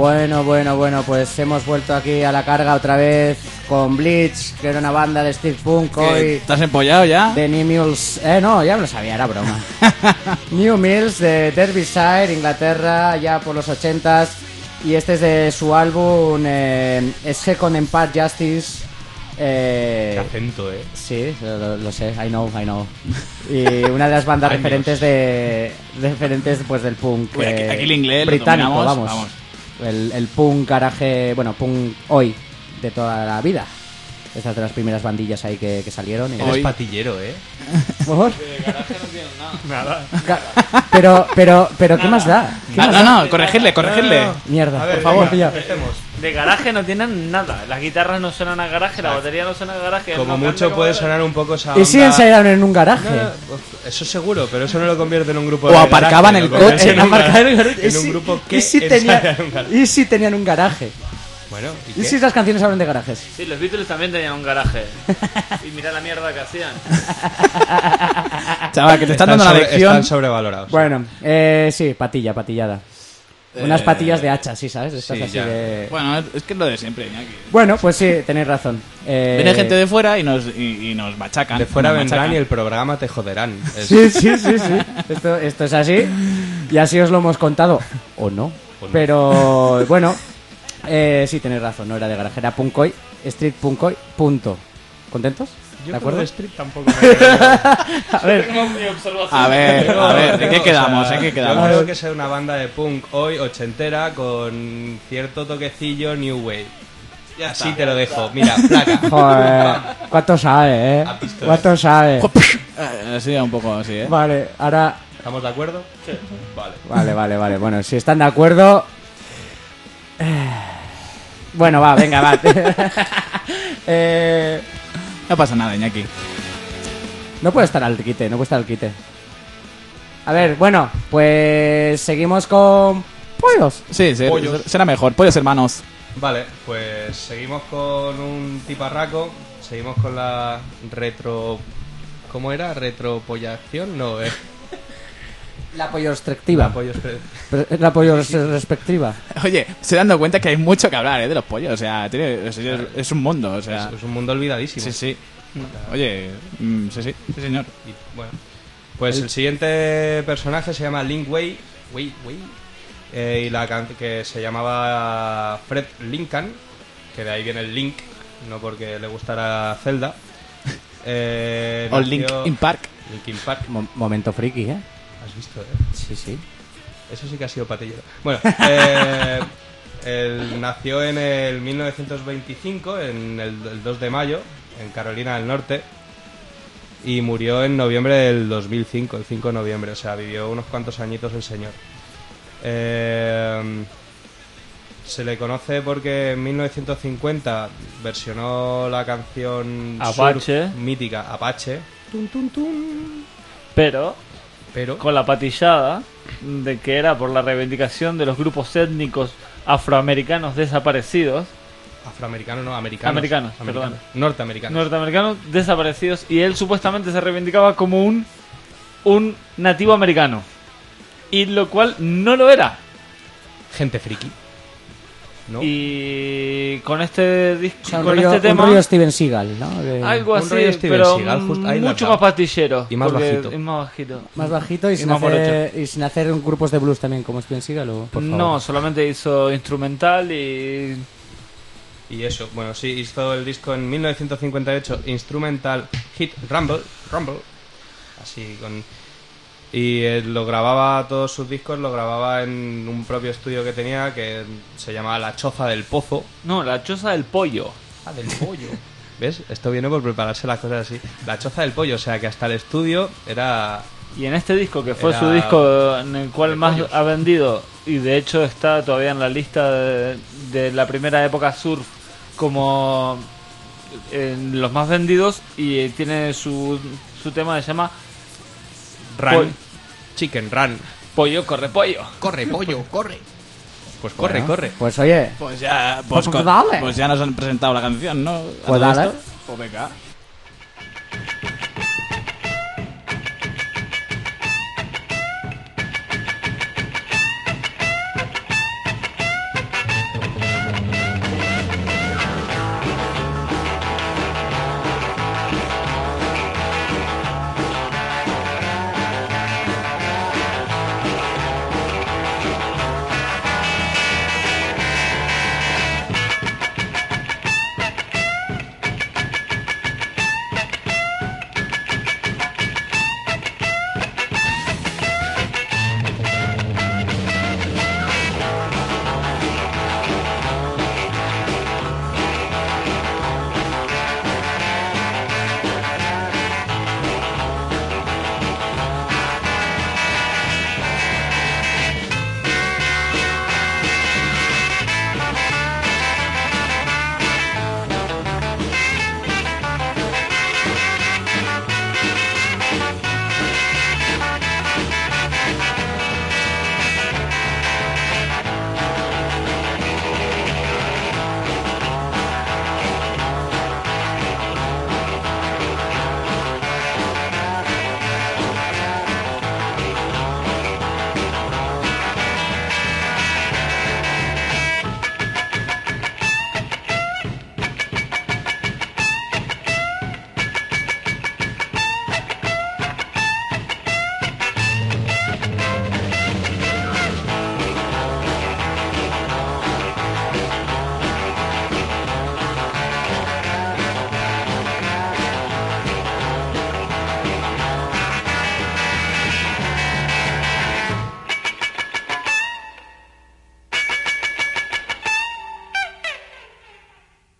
Bueno, pues hemos vuelto aquí a la carga otra vez con Bleach, que era una banda de street punk hoy. ¿Estás empollado ya? De New Mills, no, ya me lo sabía, era broma. New Mills de Derbyshire, Inglaterra, ya por los 80s. Y este es de su álbum Second Empire Justice. Qué acento, Sí, lo sé, I know. Y una de las bandas referentes pues del punk Uy, aquí el inglés británico, lo dominamos, vamos. El punk garaje, bueno, punk hoy de toda la vida. Estas de las primeras bandillas ahí que salieron. Eres patillero, ¿Por? De garaje no tienen nada. Pero ¿qué más da? No, corregirle. Mierda, A ver, por favor, venga, pilla. empecemos. De garaje no tienen nada. Las guitarras no suenan a garaje, la batería no suena a garaje. Como no mucho canta puede como- sonar un poco esa ¿Y si onda- ensayaron en un garaje? Eso seguro, pero eso no lo convierte en un grupo O de aparcaban garaje, el lo convierte coche, en ¿no? un garaje, ¿Y en un si- grupo que y si ensaya en un garaje. ¿Y si tenían un garaje? Bueno, ¿y ¿Y qué? si las canciones hablan de garajes? Sí, los Beatles también tenían un garaje. Y mira la mierda que hacían. Chaval, que te están dando una lección. Están sobrevalorados. Bueno, sí, patillada. Unas patillas de hacha, sí, ¿sabes? Estas sí, así ya. de... Bueno, es que es lo de siempre, Iñaki. Bueno, pues sí, tenéis razón. Viene gente de fuera y nos machacan. De fuera nos vendrán machacan. y el programa te joderán. Es- Sí. Esto es así. Y así os lo hemos contado. O no. Pero, bueno, sí, tenéis razón. No era de garaje, era punkoy, street punkoy, punto. ¿Contentos? ¿De acuerdo? de street tampoco me A ver, A ver, ¿de qué quedamos? ¿En qué Yo quedamos? creo que es una banda de punk hoy ochentera con cierto toquecillo new wave. Así te lo dejo. Mira, placa. joder, ¿cuánto sabe, A pistolas. ¿Cuánto sabe? Sí, un poco así, ¿eh? Vale, ahora... ¿Estamos de acuerdo? Sí. Vale. Vale. Bueno, si están de acuerdo... Bueno, va, venga, va. No pasa nada, Iñaki. No puede estar al quite, A ver, bueno, pues seguimos con pollos. Sí, Pollos. será mejor. Pollos hermanos. Vale, pues seguimos con un tiparraco. Seguimos con la retro... ¿Cómo era? ¿Retropollación? No, La pollo restrictiva. La pollo respectiva. Oye, se dando cuenta que hay mucho que hablar, ¿eh? De los pollos. O sea, es un mundo, o sea... Es un mundo olvidadísimo. Sí. Oye, sí, señor. Y, bueno, pues el siguiente personaje se llama Link Wei. Y que se llamaba Fred Lincoln, que de ahí viene el Link, no porque le gustara Zelda. O Linkin Park. Linkin Park. Momento friki, ¿eh? ¿Has visto, Sí. Eso sí que ha sido patillero. Bueno, él nació en el 1925, en el 2 de mayo, en Carolina del Norte. Y murió en noviembre del 2005, el 5 de noviembre. O sea, vivió unos cuantos añitos el señor. Se le conoce porque en 1950 versionó la canción Apache. surf mítica Apache. Pero Pero con la patillada de que era por la reivindicación de los grupos étnicos afroamericanos desaparecidos, afroamericano, no, americanos. Americanos, perdón. Norteamericanos. norteamericanos desaparecidos, y él supuestamente se reivindicaba como un nativo americano, y lo cual no lo era. Gente friki. ¿No? Y con este disco, O sea, un con rollo, este un tema, rollo Steven Seagal, ¿no? algo un así, rollo Steven pero Seagal, ahí lo has mucho dado. más pastillero Y más porque bajito. es más bajito. Más bajito y, Y más morocho. sin hacer grupos de blues también, como Steven Seagal, ¿o? Por favor. No, solamente hizo instrumental y eso, bueno, sí, hizo el disco en 1958, Instrumental Hit Rumble. Así con... Y lo grababa, todos sus discos lo grababa en un propio estudio que tenía que se llamaba La Choza del Pozo. no, la choza del pollo. Ah, del pollo. ¿Ves? Esto viene por prepararse las cosas así. La Choza del Pollo, o sea que hasta el estudio era... Y en este disco, que fue Era su disco en el cual de más pollos. ha vendido, y de hecho está todavía en la lista de la primera época surf como en los más vendidos, y tiene su tema que se llama Run. Chicken Run. Pollo Corre Pollo. Corre, pollo, corre. Pues corre, Bueno, corre. Pues oye, Pues ya, Pues dale. pues ya nos han presentado la canción, ¿no? ¿A Pues todo dale. esto? Pues venga.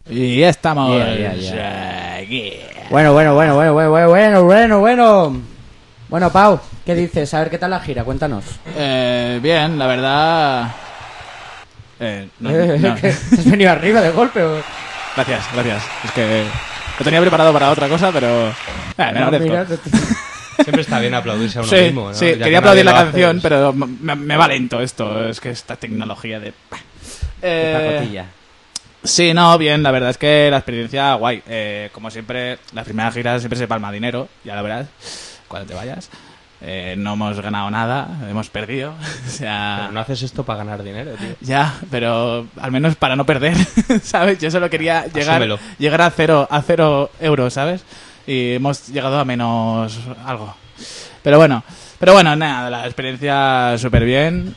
Y ya estamos. Ya. Aquí. Bueno. Bueno, Pau, ¿qué dices? A ver, ¿qué tal la gira? Cuéntanos. Bien, la verdad. No. ¿Qué? ¿Has venido arriba de golpe o...? Gracias. Es que lo tenía preparado para otra cosa, pero. Me lo merezco. Siempre está bien aplaudirse a uno Sí, mismo, ¿no? sí, Ya que quería aplaudir la nadie lo hace, canción, es- pero me va lento esto. Es que esta tecnología de. Pacotilla. Sí, no, bien, la verdad es que la experiencia guay. Como siempre, las primeras giras siempre se palma dinero, ya lo verás, cuando te vayas. No hemos ganado nada, hemos perdido. O sea, Pero no haces esto para ganar dinero, tío. ya, pero al menos para no perder, ¿sabes? Yo solo quería Asúmelo. llegar a cero euros, ¿sabes? Y hemos llegado a menos algo. Pero bueno, nada, la experiencia súper bien.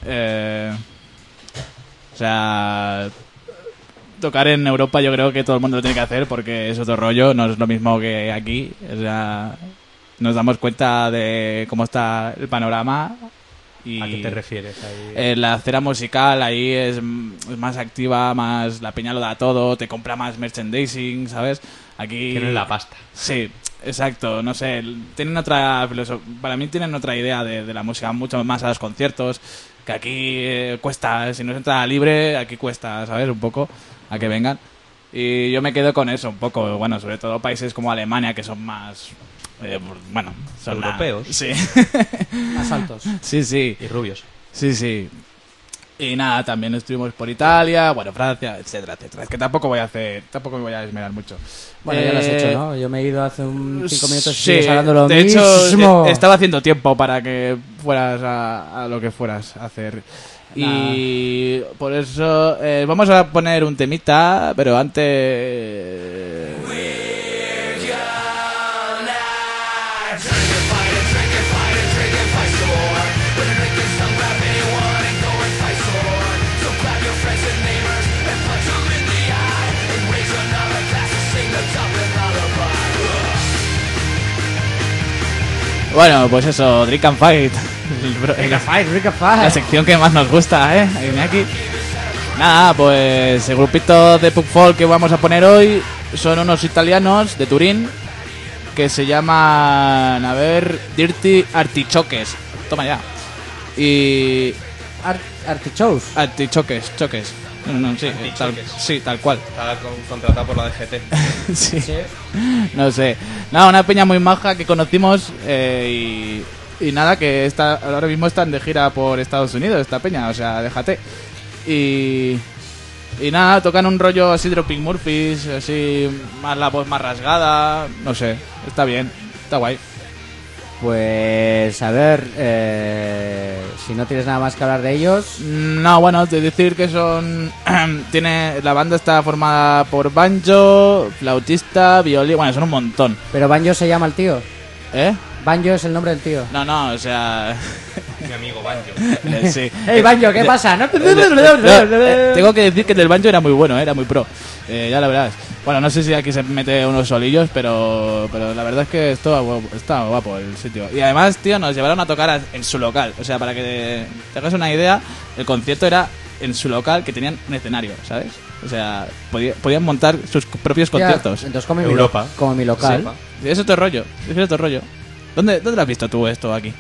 O sea, tocar en Europa yo creo que todo el mundo lo tiene que hacer porque es otro rollo, no es lo mismo que aquí. O sea, nos damos cuenta de cómo está el panorama. Y ¿A qué te refieres ahí? la escena musical ahí es más activa, más la peña lo da todo, te compra más merchandising, ¿sabes? Aquí Tienen la pasta. Sí, exacto, no sé, tienen otra para mí tienen otra idea de la música, mucho más a los conciertos, que aquí cuesta, si no es entrada libre, aquí cuesta, ¿sabes? Un poco a que vengan. Y yo me quedo con eso un poco, bueno, sobre todo países como Alemania que son más son Europeos. Sí. Más altos. Sí. Y rubios. Sí. Y nada, también estuvimos por Italia, bueno, Francia, etcétera. Es que tampoco me voy a desmerar mucho. Bueno, ya lo has hecho, ¿no? Yo me he ido hace 5 minutos y Sí, sigues hablando lo de mismo. hecho, estaba haciendo tiempo para que fueras a lo que fueras a hacer. Y por eso vamos a poner un temita, pero antes... Bueno, pues eso, Drink and Fight. Rica La Fight. sección que más nos gusta, ¿eh? Iñaki. Nada, pues el grupito de punk folk que vamos a poner hoy son unos italianos de Turín que se llaman, a ver, Dirty Artichoques. Toma ya. Y... Artichokes. Artichoques, choques. No, sí, tal cual. Está contratado por la DGT. Sí. No sé. Nada, una peña muy maja que conocimos y nada, que ahora mismo están de gira por Estados Unidos, esta peña, o sea, déjate. Y nada, tocan un rollo así Dropping Murphys, así, más la voz más rasgada, no sé, está bien, está guay. Pues a ver, si no tienes nada más que hablar de ellos. No, bueno, te decir que son... la banda está formada por banjo, flautista, violín... Bueno, son un montón. Pero Banjo se llama el tío. ¿Eh? Banjo es el nombre del tío. No, o sea... Mi amigo Banjo. Sí. ¡Ey, Banjo, qué pasa! ¿No? Tengo que decir que el del banjo era muy bueno, era muy pro. Ya la verás. Bueno, no sé si aquí se mete unos solillos, pero la verdad es que está guapo el sitio. Y además, tío, nos llevaron a tocar en su local. O sea, para que te hagas una idea, el concierto era en su local, que tenían un escenario, ¿sabes? O sea, podían montar sus propios conciertos. Entonces, como Europa. como mi local. Sí, es otro rollo. ¿Dónde lo has visto tú esto aquí?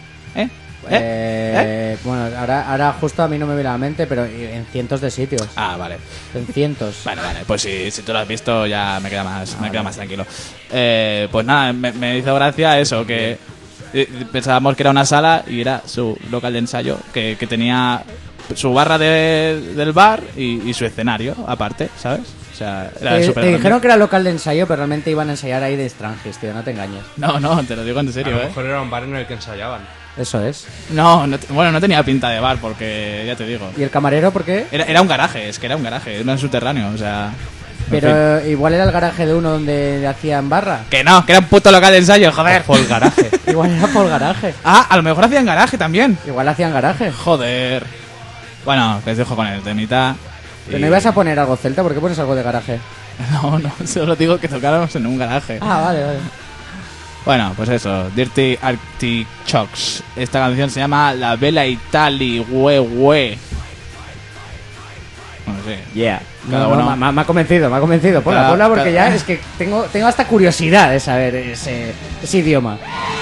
Bueno, ahora justo a mí no me viene a la mente, pero en cientos de sitios. Ah, vale. En cientos. Vale, pues si tú lo has visto ya me queda más tranquilo. Pues nada, me hizo gracia eso, que pensábamos que era una sala y era su local de ensayo, que tenía su barra del bar y su escenario aparte, ¿sabes? O sea, era súper Te grande. dijeron que era local de ensayo, pero realmente iban a ensayar ahí de extranjes, tío, no te engañes. No, te lo digo en A serio, lo mejor ¿eh? era un bar en el que ensayaban. Eso es. No tenía pinta de bar porque, ya te digo, ¿Y el camarero por qué? era un garaje, era un subterráneo, o sea... en Pero fin. igual era el garaje de uno donde hacían barra. Que no, que era un puto local de ensayo, joder. Ojo, el garaje. Igual era por garaje. Ah, a lo mejor hacían garaje también. Igual hacían garaje. Joder. Bueno, que os dejo con el temita. Pero no ibas a poner algo celta, ¿por qué pones algo de garaje? No, solo digo que tocáramos en un garaje. Ah, vale. Bueno, pues eso, Dirty Artichokes. Esta canción se llama La Bella Italia, Bueno, sí. Yeah. Cada No, uno. me ha convencido, Ponla, Cada- porque cada- ya es que tengo hasta curiosidad de saber ese idioma.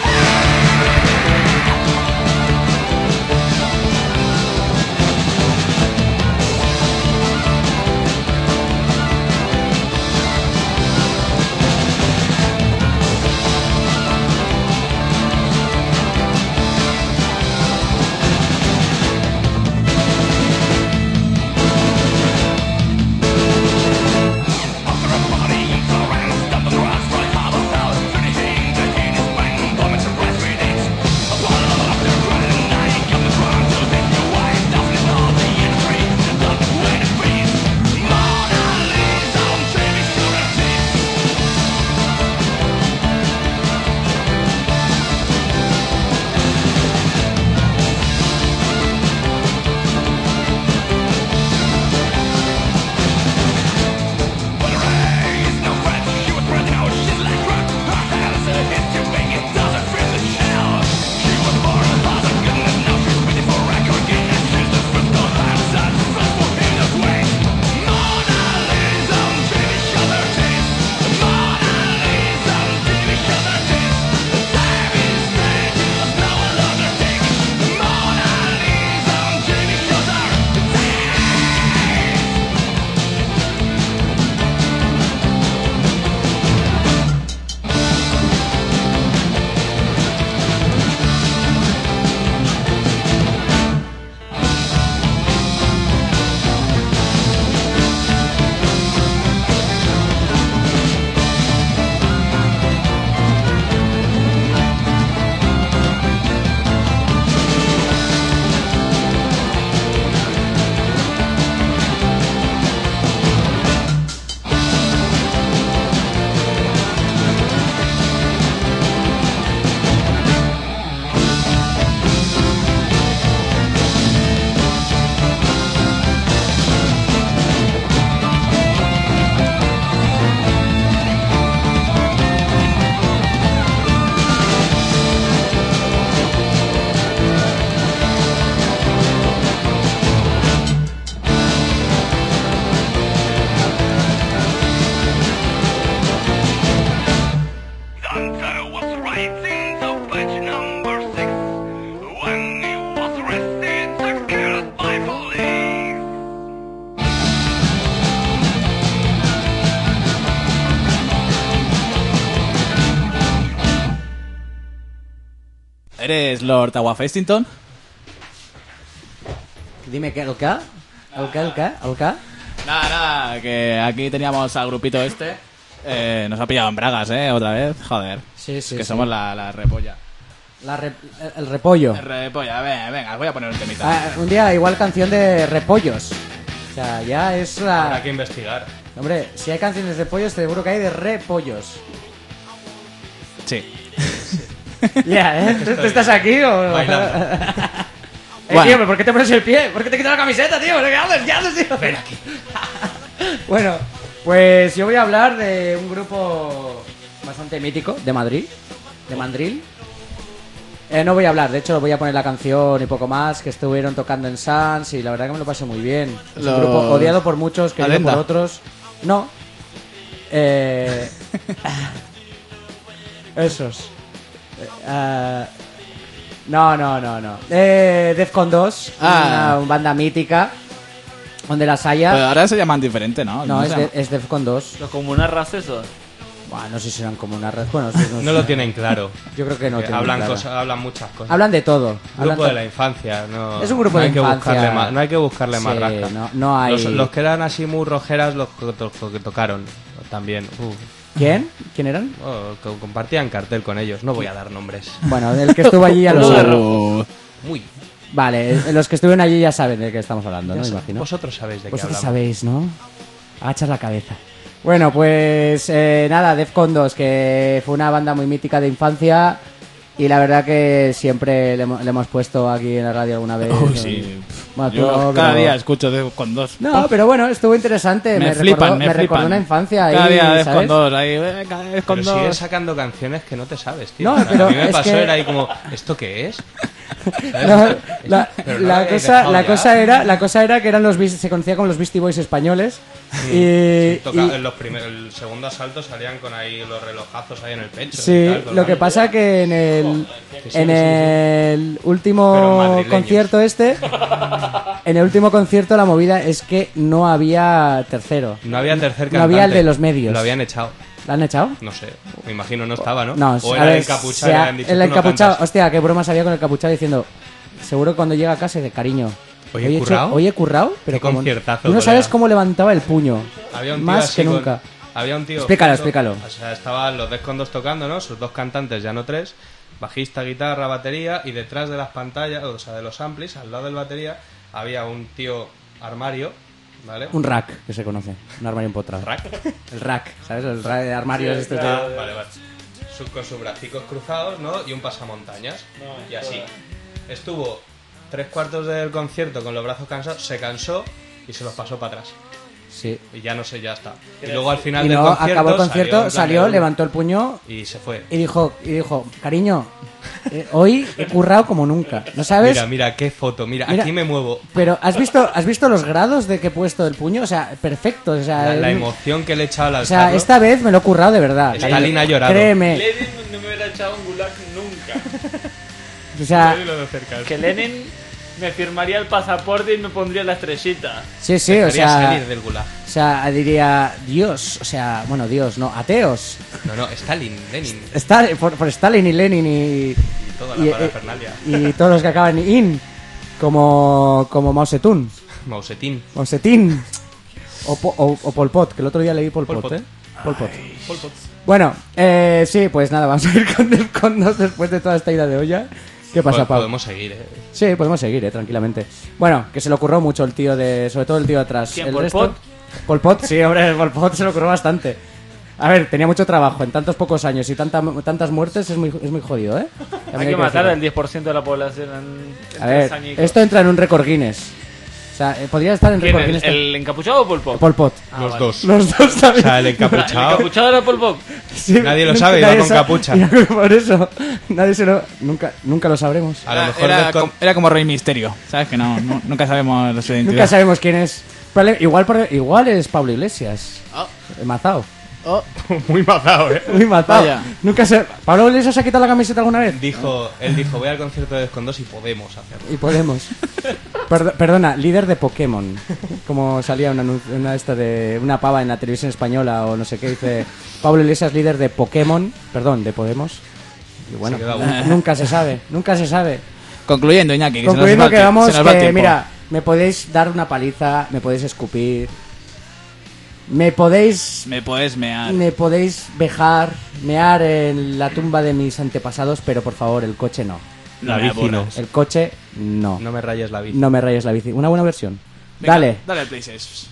¿Eres Lord Agua Festington? Dime que el K. Nada, que aquí teníamos al grupito este. Nos ha pillado en bragas, otra vez. Joder. Sí, sí, Que sí. somos la repolla. El repollo. Repolla, venga, os voy a poner un temita. Un día igual canción de repollos. O sea, ya es la... Habrá que investigar. Hombre, si hay canciones de pollos, seguro que hay de repollos. Sí. Ya, ¿eh? ¿Tú estás aquí o...? Bailando. Bueno. Tío, ¿pero por qué te pones el pie? ¿Por qué te quitas la camiseta, tío? ¿Qué haces? ¿Qué haces, tío? Ven aquí. Bueno, pues yo voy a hablar de un grupo bastante mítico de Madrid. De Mandril. No voy a hablar, de hecho voy a poner la canción y poco más, que estuvieron tocando en Sans y la verdad que me lo pasé muy bien. Es un Los- grupo odiado por muchos, querido Adenda. por otros. No. Esos. No. Defcon 2, Ah. una banda mítica, donde las haya. Pero ahora se llaman diferente, ¿no? No, se llama- es Defcon 2. Los comunarras esos. Bueno, no sé si serán como una red. Bueno, No lo tienen claro. Yo creo que no. Que tienen hablan claro. hablan muchas cosas. Hablan de todo. Hablan Grupo de to- la infancia, no. Es un grupo no de hay que infancia. buscarle más, no hay que buscarle más Sí, rasca. no hay- Los que eran así muy rojeras, los que tocaron también. ¿Quién? ¿Quién eran? Que compartían cartel con ellos. No voy a dar nombres. Bueno, el que estuvo allí ya lo sabe. Muy. Vale, los que estuvieron allí ya saben de qué estamos hablando, ¿no? Me imagino. Vosotros sabéis de qué Vosotros hablamos. sabéis, ¿no? Agachar la cabeza. Bueno, pues nada, Defcon 2, que fue una banda muy mítica de infancia y la verdad que siempre le hemos puesto aquí en la radio alguna vez. Uy, sí. Bueno, tú Yo no, cada pero- día escucho con dos. No, pero bueno, estuvo interesante. Me flipan, me recordó flipan. una infancia Cada ahí, día es ¿sabes? con dos, ahí, cada vez con Pero dos. sigues sacando canciones que no te sabes, tío. No, O sea, pero a mí me es pasó, que- era ahí como, ¿esto qué es? No, la habéis cosa era que eran se conocía como los Beastie Boys españoles. Y el segundo asalto salían con ahí los relojazos ahí en el pecho. sí, y tal, lo que pasa que en el último concierto en el último concierto la movida es que no había tercero. No había tercer cantante. No había el de los medios. Lo habían echado. ¿La han echado? No sé, me imagino no estaba, ¿no? No, o a era ver, el encapuchado y le habían dicho, el "Tú no encapuchado, cantas". hostia, qué bromas había con el encapuchado diciendo, seguro que cuando llega a casa de cariño. Oye, ¿currao? Oye, currao, pero Qué como conciertazo, tú no sabes colega. cómo levantaba el puño. Había un tío más así que con- nunca. Había un tío... Explícalo. O sea, estaban los Defcondos tocando, ¿no? Sus dos cantantes, ya no tres. Bajista, guitarra, batería. Y detrás de las pantallas, o sea, de los amplis, al lado del batería, había un tío armario, ¿vale? Un rack, que se conoce. Un armario empotrado. ¿Rack? El rack, ¿sabes? El rack de armarios estos de... Vale. Con sus bracicos cruzados, ¿no? Y un pasamontañas. Y así. Estuvo 3/4 del concierto con los brazos cansados, se cansó y se los pasó para atrás. Sí. Y ya no sé, ya está. Y luego al final Y del no, concierto... acabó el concierto, en plan salió, de- levantó el puño Y se fue. y dijo, cariño, hoy he currado como nunca. ¿No sabes? Mira, qué foto. Mira, Mira. aquí me muevo. Pero ¿has visto los grados de que he puesto el puño? O sea, perfecto. O sea, La emoción que le he echado al o sea, alzarlo. esta vez me lo he currado de verdad. Stalin ha llorado. Créeme. Lenin no me hubiera echado un gulag nunca. O sea, Que Lenin me firmaría el pasaporte y me pondría la estrellita. sí, o Quería sea, salir del gulag. o sea, diría Dios, o sea, bueno, Dios, no, ateos. No, Stalin, Lenin Por Stalin y Lenin y toda la parafernalia. y todos los que acaban en in, como Mao Zedong, Mao Zedong. Mao Zedong o Pol Pot, que el otro día leí Pol Pot, Pot. Pol Pot. Bueno, sí, pues nada, vamos a ir con dos después de toda esta ida de olla. ¿Qué pasa, Pau? Podemos seguir, Sí, podemos seguir, tranquilamente. Bueno, que se le ocurrió mucho el tío sobre todo el tío de atrás. ¿Quién, el Pol resto- Pot? Pol Pot, sí, hombre, Pol Pot se le ocurrió bastante. A ver, tenía mucho trabajo en tantos pocos años y tantas muertes, es muy jodido, ¿eh? También Hay que matar decirlo. al 10% de la población en A 3 ver, añicos. esto entra en un récord Guinness. O sea, podría estar en ¿Quién, récord Guinness. el encapuchado o Pol Pot? Pol Pot. Los dos. Los dos O también. sea, el ¿El encapuchado. encapuchado era Pol Pot? Sí, Nadie lo sabe, iba nadie con sabe. capucha. Y por eso, nunca lo sabremos. A lo mejor Era como Rey Misterio, ¿sabes? Que nunca sabemos su identidad. Nunca sabemos quién es. Igual es Pablo Iglesias. Mazao. muy mazado, Muy matado. Vaya. Nunca se... ¿Pablo Iglesias ha quitado la camiseta alguna vez? Él dijo, voy al concierto de Defcondos y podemos hacerlo. Y podemos. Perdona, líder de Pokémon. Como salía una pava en la televisión española o no sé qué, dice Pablo Iglesias, líder de Pokémon. Perdón, de Podemos. Y bueno, Se queda uno. nunca se sabe. Concluyendo, Iñaki, que Concluyendo, se nos va el que se nos va el que, tiempo. mira, me podéis dar una paliza, me podéis escupir, me podéis Me puedes mear. mear en la tumba de mis antepasados, pero por favor, el coche no. La me bici no. aburras. El coche no. No me rayes la bici. No me rayes la bici. Una buena versión. Venga, Dale. Dale al Places.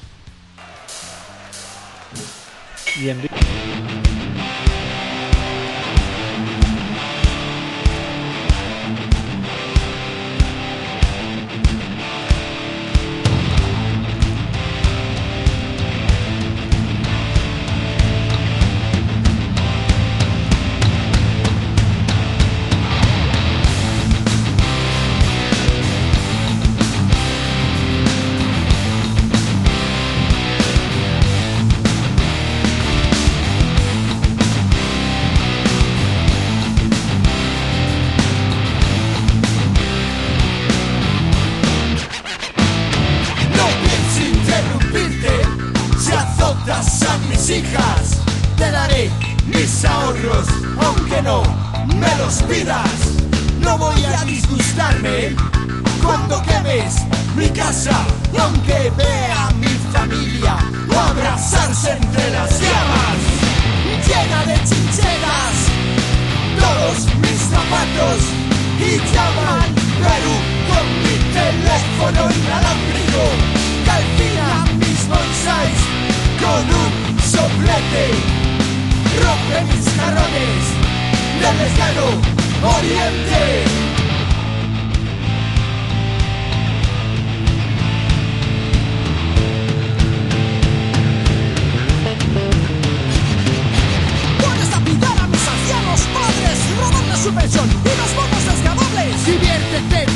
No pienso interrumpirte si azotas a mis hijas. Te daré mis ahorros, aunque no me los pidas. No voy a disgustarme cuando quemes mi casa. Y aunque vea a mi familia abrazarse entre las llamas, llena de chincheras todos mis zapatos y llaman Perú con mi teléfono inalámbrico. Calcina mis bonsáis con un soplete. Rompe mis jarrones del lejano oriente. Puedes lapidar a mis ancianos padres, robarles su pensión y los bonos escamables. Diviértete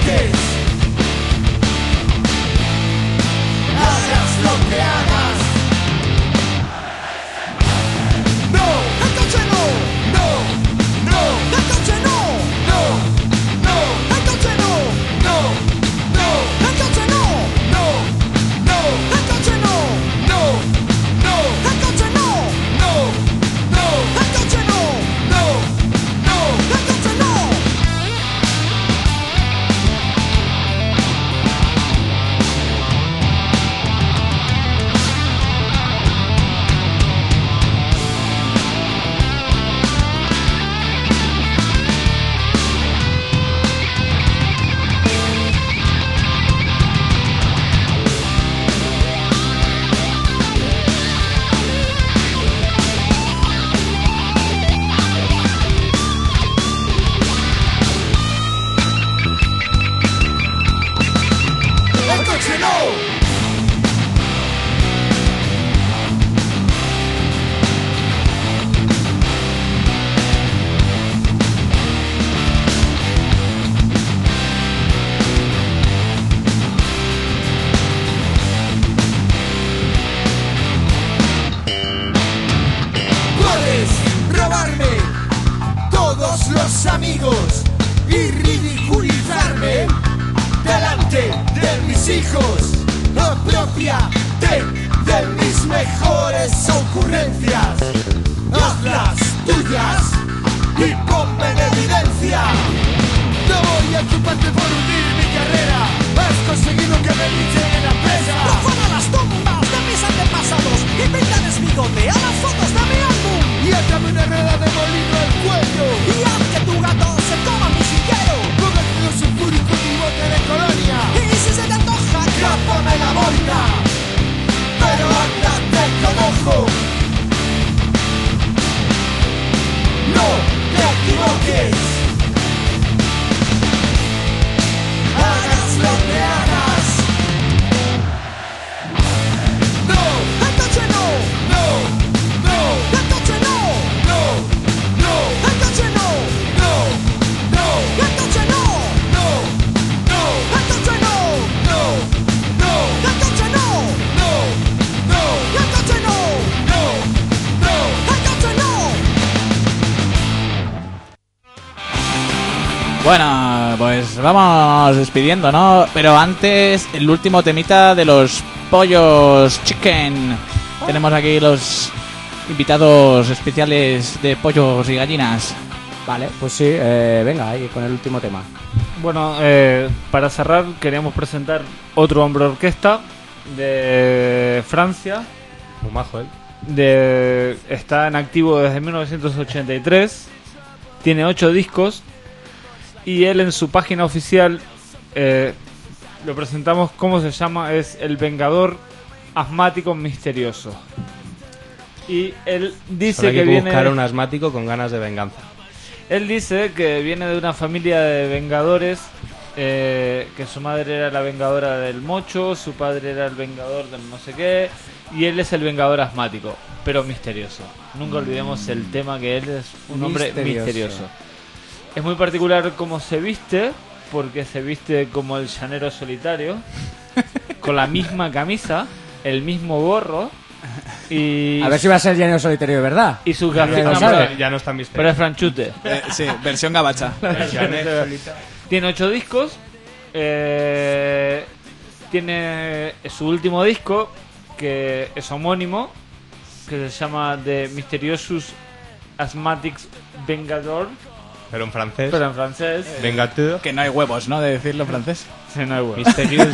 equivoques, hagas lo que hagas. No, el coche no, no, no, el coche no, no, no, el coche no, no, no, el coche no, no, no, el coche no, no, no, el coche no, no, no, el coche no, no, no, el coche no. El coche no. Puedes robarme todos los amigos y ridiculizarme delante de mis hijos. Apropiate de mis mejores ocurrencias, hazlas tuyas y ponme en evidencia. No voy a culparte por hundir mi carrera, has conseguido que me linchen en la empresa. Profana las tumbas de mis antepasados y píntales bigote a las fotos de mi álbum. Y échame una rueda de molino al cuello y haz que tu gato se coma mi sillero. Póngate un sulfúrico y bote de colonia y si se te antoja, crápame la boina. Pero ándate con ojo, no te equivoques, hagas lo que hagas. No, el coche no, no, no, el coche no, no, no, el coche no, no, no, el coche no, no, no, el coche no, no, no, el coche no, no, no, el coche no, no, no, el coche no. Bueno, pues vamos despidiendo, ¿no? Pero antes, el último temita de los pollos chicken. Tenemos aquí los invitados especiales de pollos y gallinas. Vale, pues sí, venga, ahí con el último tema. Bueno, para cerrar queríamos presentar otro hombre orquesta de Francia. Muy majo él. Está en activo desde 1983. Tiene 8 discos. Y él en su página oficial lo presentamos, ¿cómo se llama? Es El Vengador Asmático Misterioso. Y él dice Solo hay que viene... buscar un asmático con ganas de venganza. Él dice que viene de una familia de vengadores, que su madre era la vengadora del mocho, su padre era el vengador del no sé qué, y él es el vengador asmático, pero misterioso. Nunca olvidemos el tema, que él es un hombre misterioso. Es muy particular cómo se viste, porque se viste como el llanero solitario, con la misma camisa, el mismo gorro, y... A ver si va a ser llanero solitario de verdad. Y sus Ya gafitas. lo No, sabe. pero- Ya no es tan misterioso. Pero es franchute. Sí, versión gabacha. Tiene 8 discos. Tiene su último disco, que es homónimo, que se llama The Mysterious Asthmatics Vengador, Pero en francés. pero en francés. Vengateur. Que no hay huevos, ¿no? De decirlo en francés. Sí, no hay huevo. Mysterious.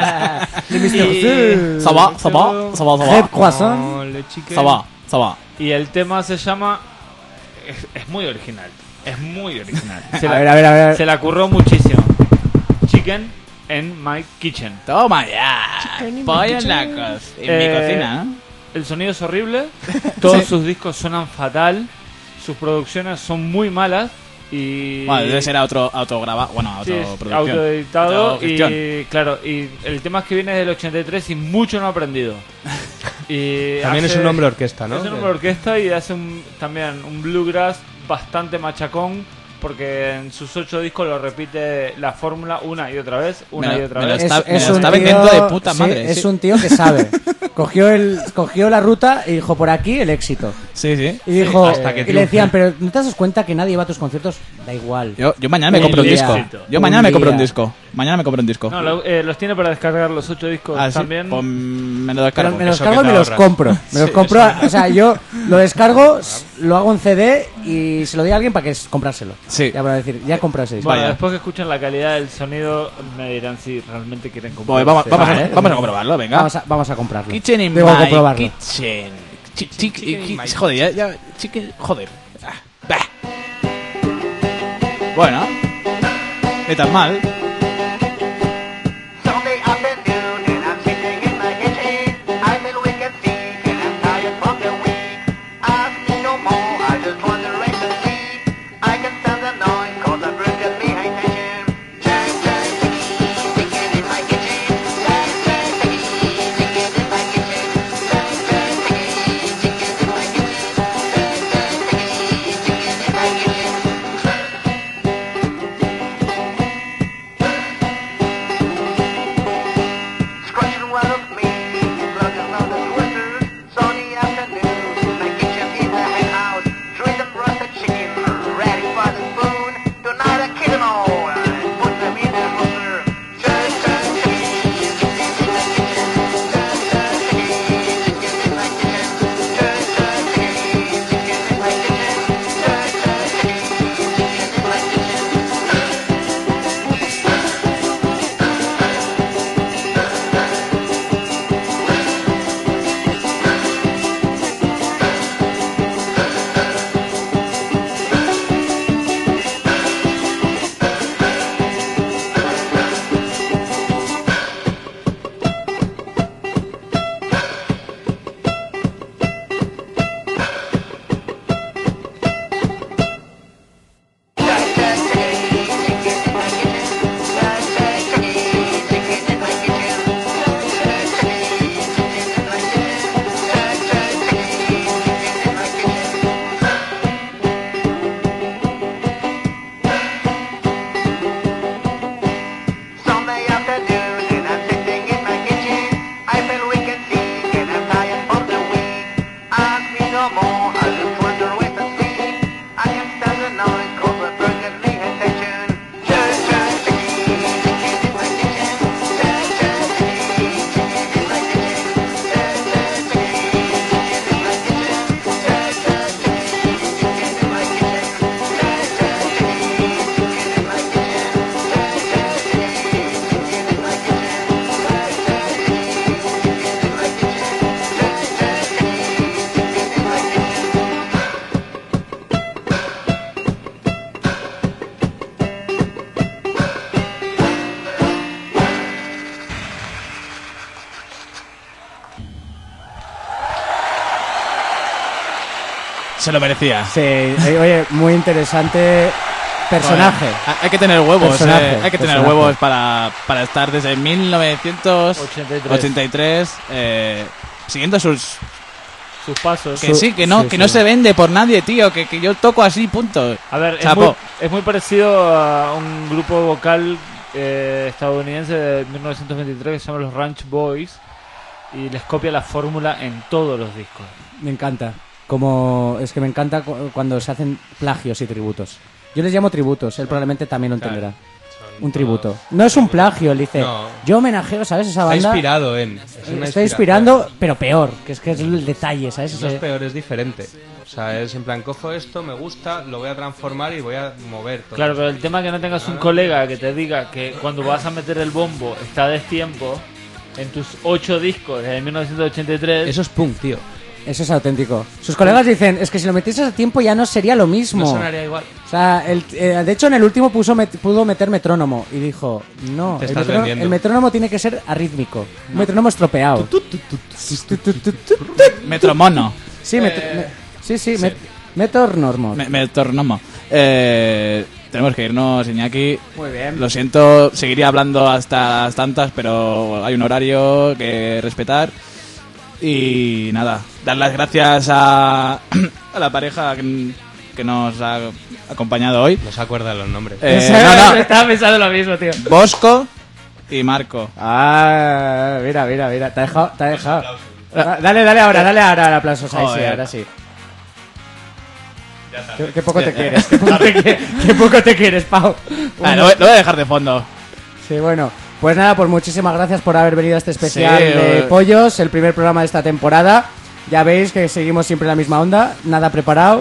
Ça va, ça va, ça va, ça va. Crêpe croissant. No, le chicken. Ça va, ça va. Y el tema se llama... Es muy original. Es muy original. Se A la, ver, a ver, a ver. se la curró muchísimo. Chicken in my kitchen. Toma ya. Pollo en la en mi cocina, ¿no? El sonido es horrible. Todos sus discos suenan fatal. Sus producciones son muy malas. Y Bueno, debe ser autograbado, bueno, sí, es autoproducción. autoeditado. Autogestión. Y claro, y el tema es que viene del 83 y mucho no ha aprendido. Y También es un hombre orquesta, ¿no? Es un hombre orquesta y hace también un bluegrass bastante machacón, porque en sus 8 discos lo repite la fórmula una y otra vez, Me lo vez. está un vendiendo tío- de puta sí, madre. Es sí. un tío que sabe. Cogió la ruta y dijo, por aquí el éxito. Sí, sí. Y dijo, hasta que y le triunfe. decían, pero ¿no te das cuenta que nadie va a tus conciertos? Da igual. Yo mañana me Un compro un día. disco. Yo mañana me compro un día. disco. Mañana me compro un disco. No, los tiene para descargar los 8 discos Ah, ¿sí? también. Pues me lo Pero descargo. me los Eso cargo que y te me los ahorras. compro. Me los compro, o sea, yo lo descargo, lo hago en CD y se lo doy a alguien para que comprárselo. Sí. Ya para decir, ya he comprado ese disco. Bueno, Vaya. después que escuchen la calidad del sonido, me dirán si realmente quieren comprar. Pues vamos, este. vamos a comprobarlo, venga. Vamos a comprarlo. Kitchen in Debo my comprobarlo. kitchen. Joder, ya. Joder. Ah, bah. Bueno. Ni tan mal. Sunday afternoon and I'm sitting in my kitchen. I've been wicked sick and I'm tired from the week. Ask me no more, I just want to rest and sleep. I can stand the noise cause the birds get me high tension. Turn, turn, chicken in my kitchen. Turn, turn, chicken in my kitchen. Turn, turn, chicken in my kitchen. Turn, turn, chicken in my kitchen. Scratching one of me, plugging on the twister. Sunny afternoon, my kitchen is a hen house. Treat them roasted chicken, ready for the spoon. Tonight I kill them all and put them in the roaster. Turn, turn, chicken in my kitchen. Turn, turn, chicken in my kitchen. Turn, turn, chicken in my kitchen. Turn, turn, chicken in my kitchen. Sunday afternoon and I'm sitting in my kitchen. I feel wicked sick and I'm tired from the week. Ask me no more, I just want to rest and sleep. I can stand the noise cause the birds get me attention. Turn, turn, chicken in my kitchen. Turn, turn, chicken in my kitchen. Turn, turn, chicken in my kitchen. Turn, turn, chicken in my kitchen. Turn, turn, chicken in my kitchen. Se lo merecía. Sí, oye, muy interesante personaje. Joder, hay que tener huevos, Personaje, hay que tener personaje. huevos para estar desde 1983 siguiendo sus pasos. que sí, que no, sí, que sí. no se vende por nadie, tío, que yo toco así, punto. A ver, Chapo. es muy parecido a un grupo vocal estadounidense de 1923 que se llama los Ranch Boys y les copia la fórmula en todos los discos. Me encanta. Es que me encanta cuando se hacen plagios y tributos. Yo les llamo tributos, él probablemente también lo entenderá. Un tributo. No es un plagio, él dice, No. yo homenajeo, ¿sabes? Esa Está banda. inspirado en. Es una Está inspiración. inspirando, pero peor, que es el detalle, ¿sabes? No es peor, es diferente. O sea, es en plan, cojo esto, me gusta, lo voy a transformar y voy a mover todo. Claro, pero el tema es que no tengas un colega que te diga que cuando vas a meter el bombo está a destiempo en tus 8 discos de 1983. Eso es punk, tío. Eso es auténtico. Sus colegas dicen, es que si lo metieses a tiempo ya no sería lo mismo. No sonaría igual. O sea, de hecho en el último pudo meter metrónomo y dijo, no, Te estás vendiendo. el metrónomo tiene que ser arrítmico. Un metrónomo estropeado. Metromono. Sí, metornormo. Metronomo. Tenemos que irnos, Iñaki. Muy bien. Lo siento, seguiría hablando hasta las tantas, pero hay un horario que respetar. Y nada, dar las gracias a la pareja que nos ha acompañado hoy. No se acuerdan los nombres. No. Estaba pensando lo mismo, tío. Bosco y Marco. Ah, mira. Te ha dejado. Dale ahora el aplauso. Ahí sí, Joder. ahora sí. Qué poco te quieres. Qué poco te quieres, Pau. Lo voy a dejar de fondo. Sí, bueno. Pues nada, pues muchísimas gracias por haber venido a este especial Sí, de Pollos, el primer programa de esta temporada. Ya veis que seguimos siempre en la misma onda, nada preparado.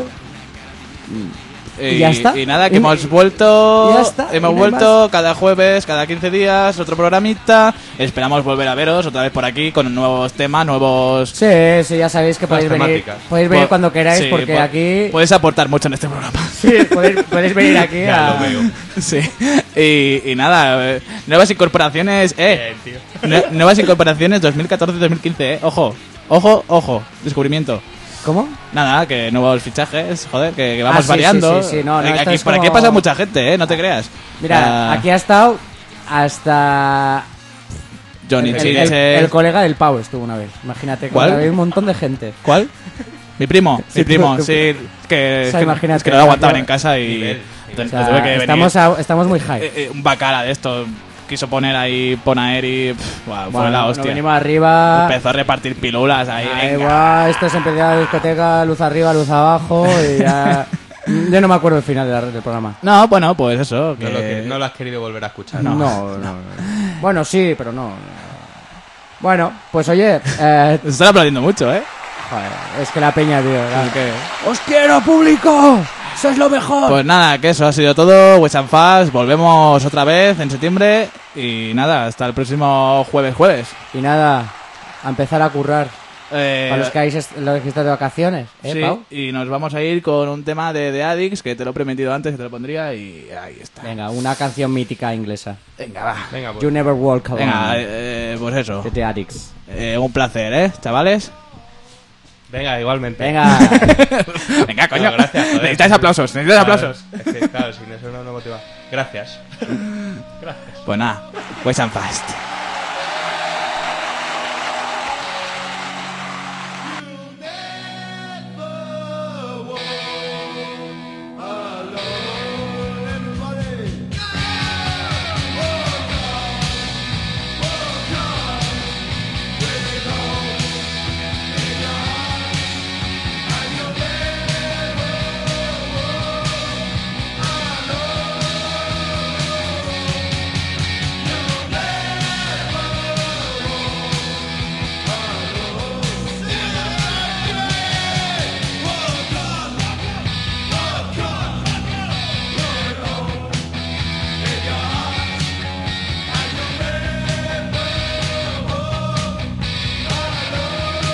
Y ya está. Y nada, que hemos vuelto. Ya está, y Hemos no hay vuelto cada jueves, cada 15 días, otro programita. Esperamos volver a veros otra vez por aquí con nuevos temas, nuevos. Sí, ya sabéis que podéis venir, temáticas. cuando queráis, Sí, porque aquí... Puedes aportar mucho en este programa. Sí, podéis venir aquí Ya a... lo veo. Sí. Y nada, nuevas incorporaciones, nuevas incorporaciones 2014-2015, Ojo, descubrimiento. ¿Cómo? Nada, que nuevos fichajes, joder, que vamos sí, variando. sí. No, esto aquí, es por aquí como- pasa mucha gente, no te creas. Mira, aquí ha estado hasta... Johnny el Chinche. colega del Pau estuvo una vez. Imagínate, ¿Cuál? había un montón de gente. ¿Cuál? Mi primo, Sí, sí, tú- que, O sea, imagínate, es que no lo aguantaban claro. en casa y Nivel. O sea, tuve que venir. estamos muy high. Un bacala de esto quiso poner ahí Ponaer y fue Bueno, la nos hostia. venimos arriba. Empezó a repartir pilulas ahí, Ahí venga. va, esto se empezó la discoteca, luz arriba, luz abajo y ya... Yo no me acuerdo el final del programa. No, bueno, pues eso. No lo has querido volver a escuchar. No. Bueno, sí, pero no. Bueno, pues oye, Se están aplaudiendo mucho, ¿eh? joder, es que la peña, tío. ¿Qué? ¡Os quiero, público! ¡Sois lo mejor! Pues nada, que eso ha sido todo. West Ham Fast, volvemos otra vez en septiembre. Y nada, hasta el próximo jueves. Y nada, a empezar a currar. Eh, Para los que estáis de vacaciones, sí, Pau? y nos vamos a ir con un tema de Addicts, que te lo he prometido antes, que te lo pondría, y ahí está. Venga, una canción mítica inglesa. Venga, va. Venga, pues. You Never Walk Alone. Venga, pues eso. De The Addicts. Un placer, chavales. Venga, igualmente. Venga. Venga, coño. No, gracias, joder. Necesitáis aplausos, aplausos. Es que, claro, sin eso no motiva. Gracias. Pues nada, West Ham Fast.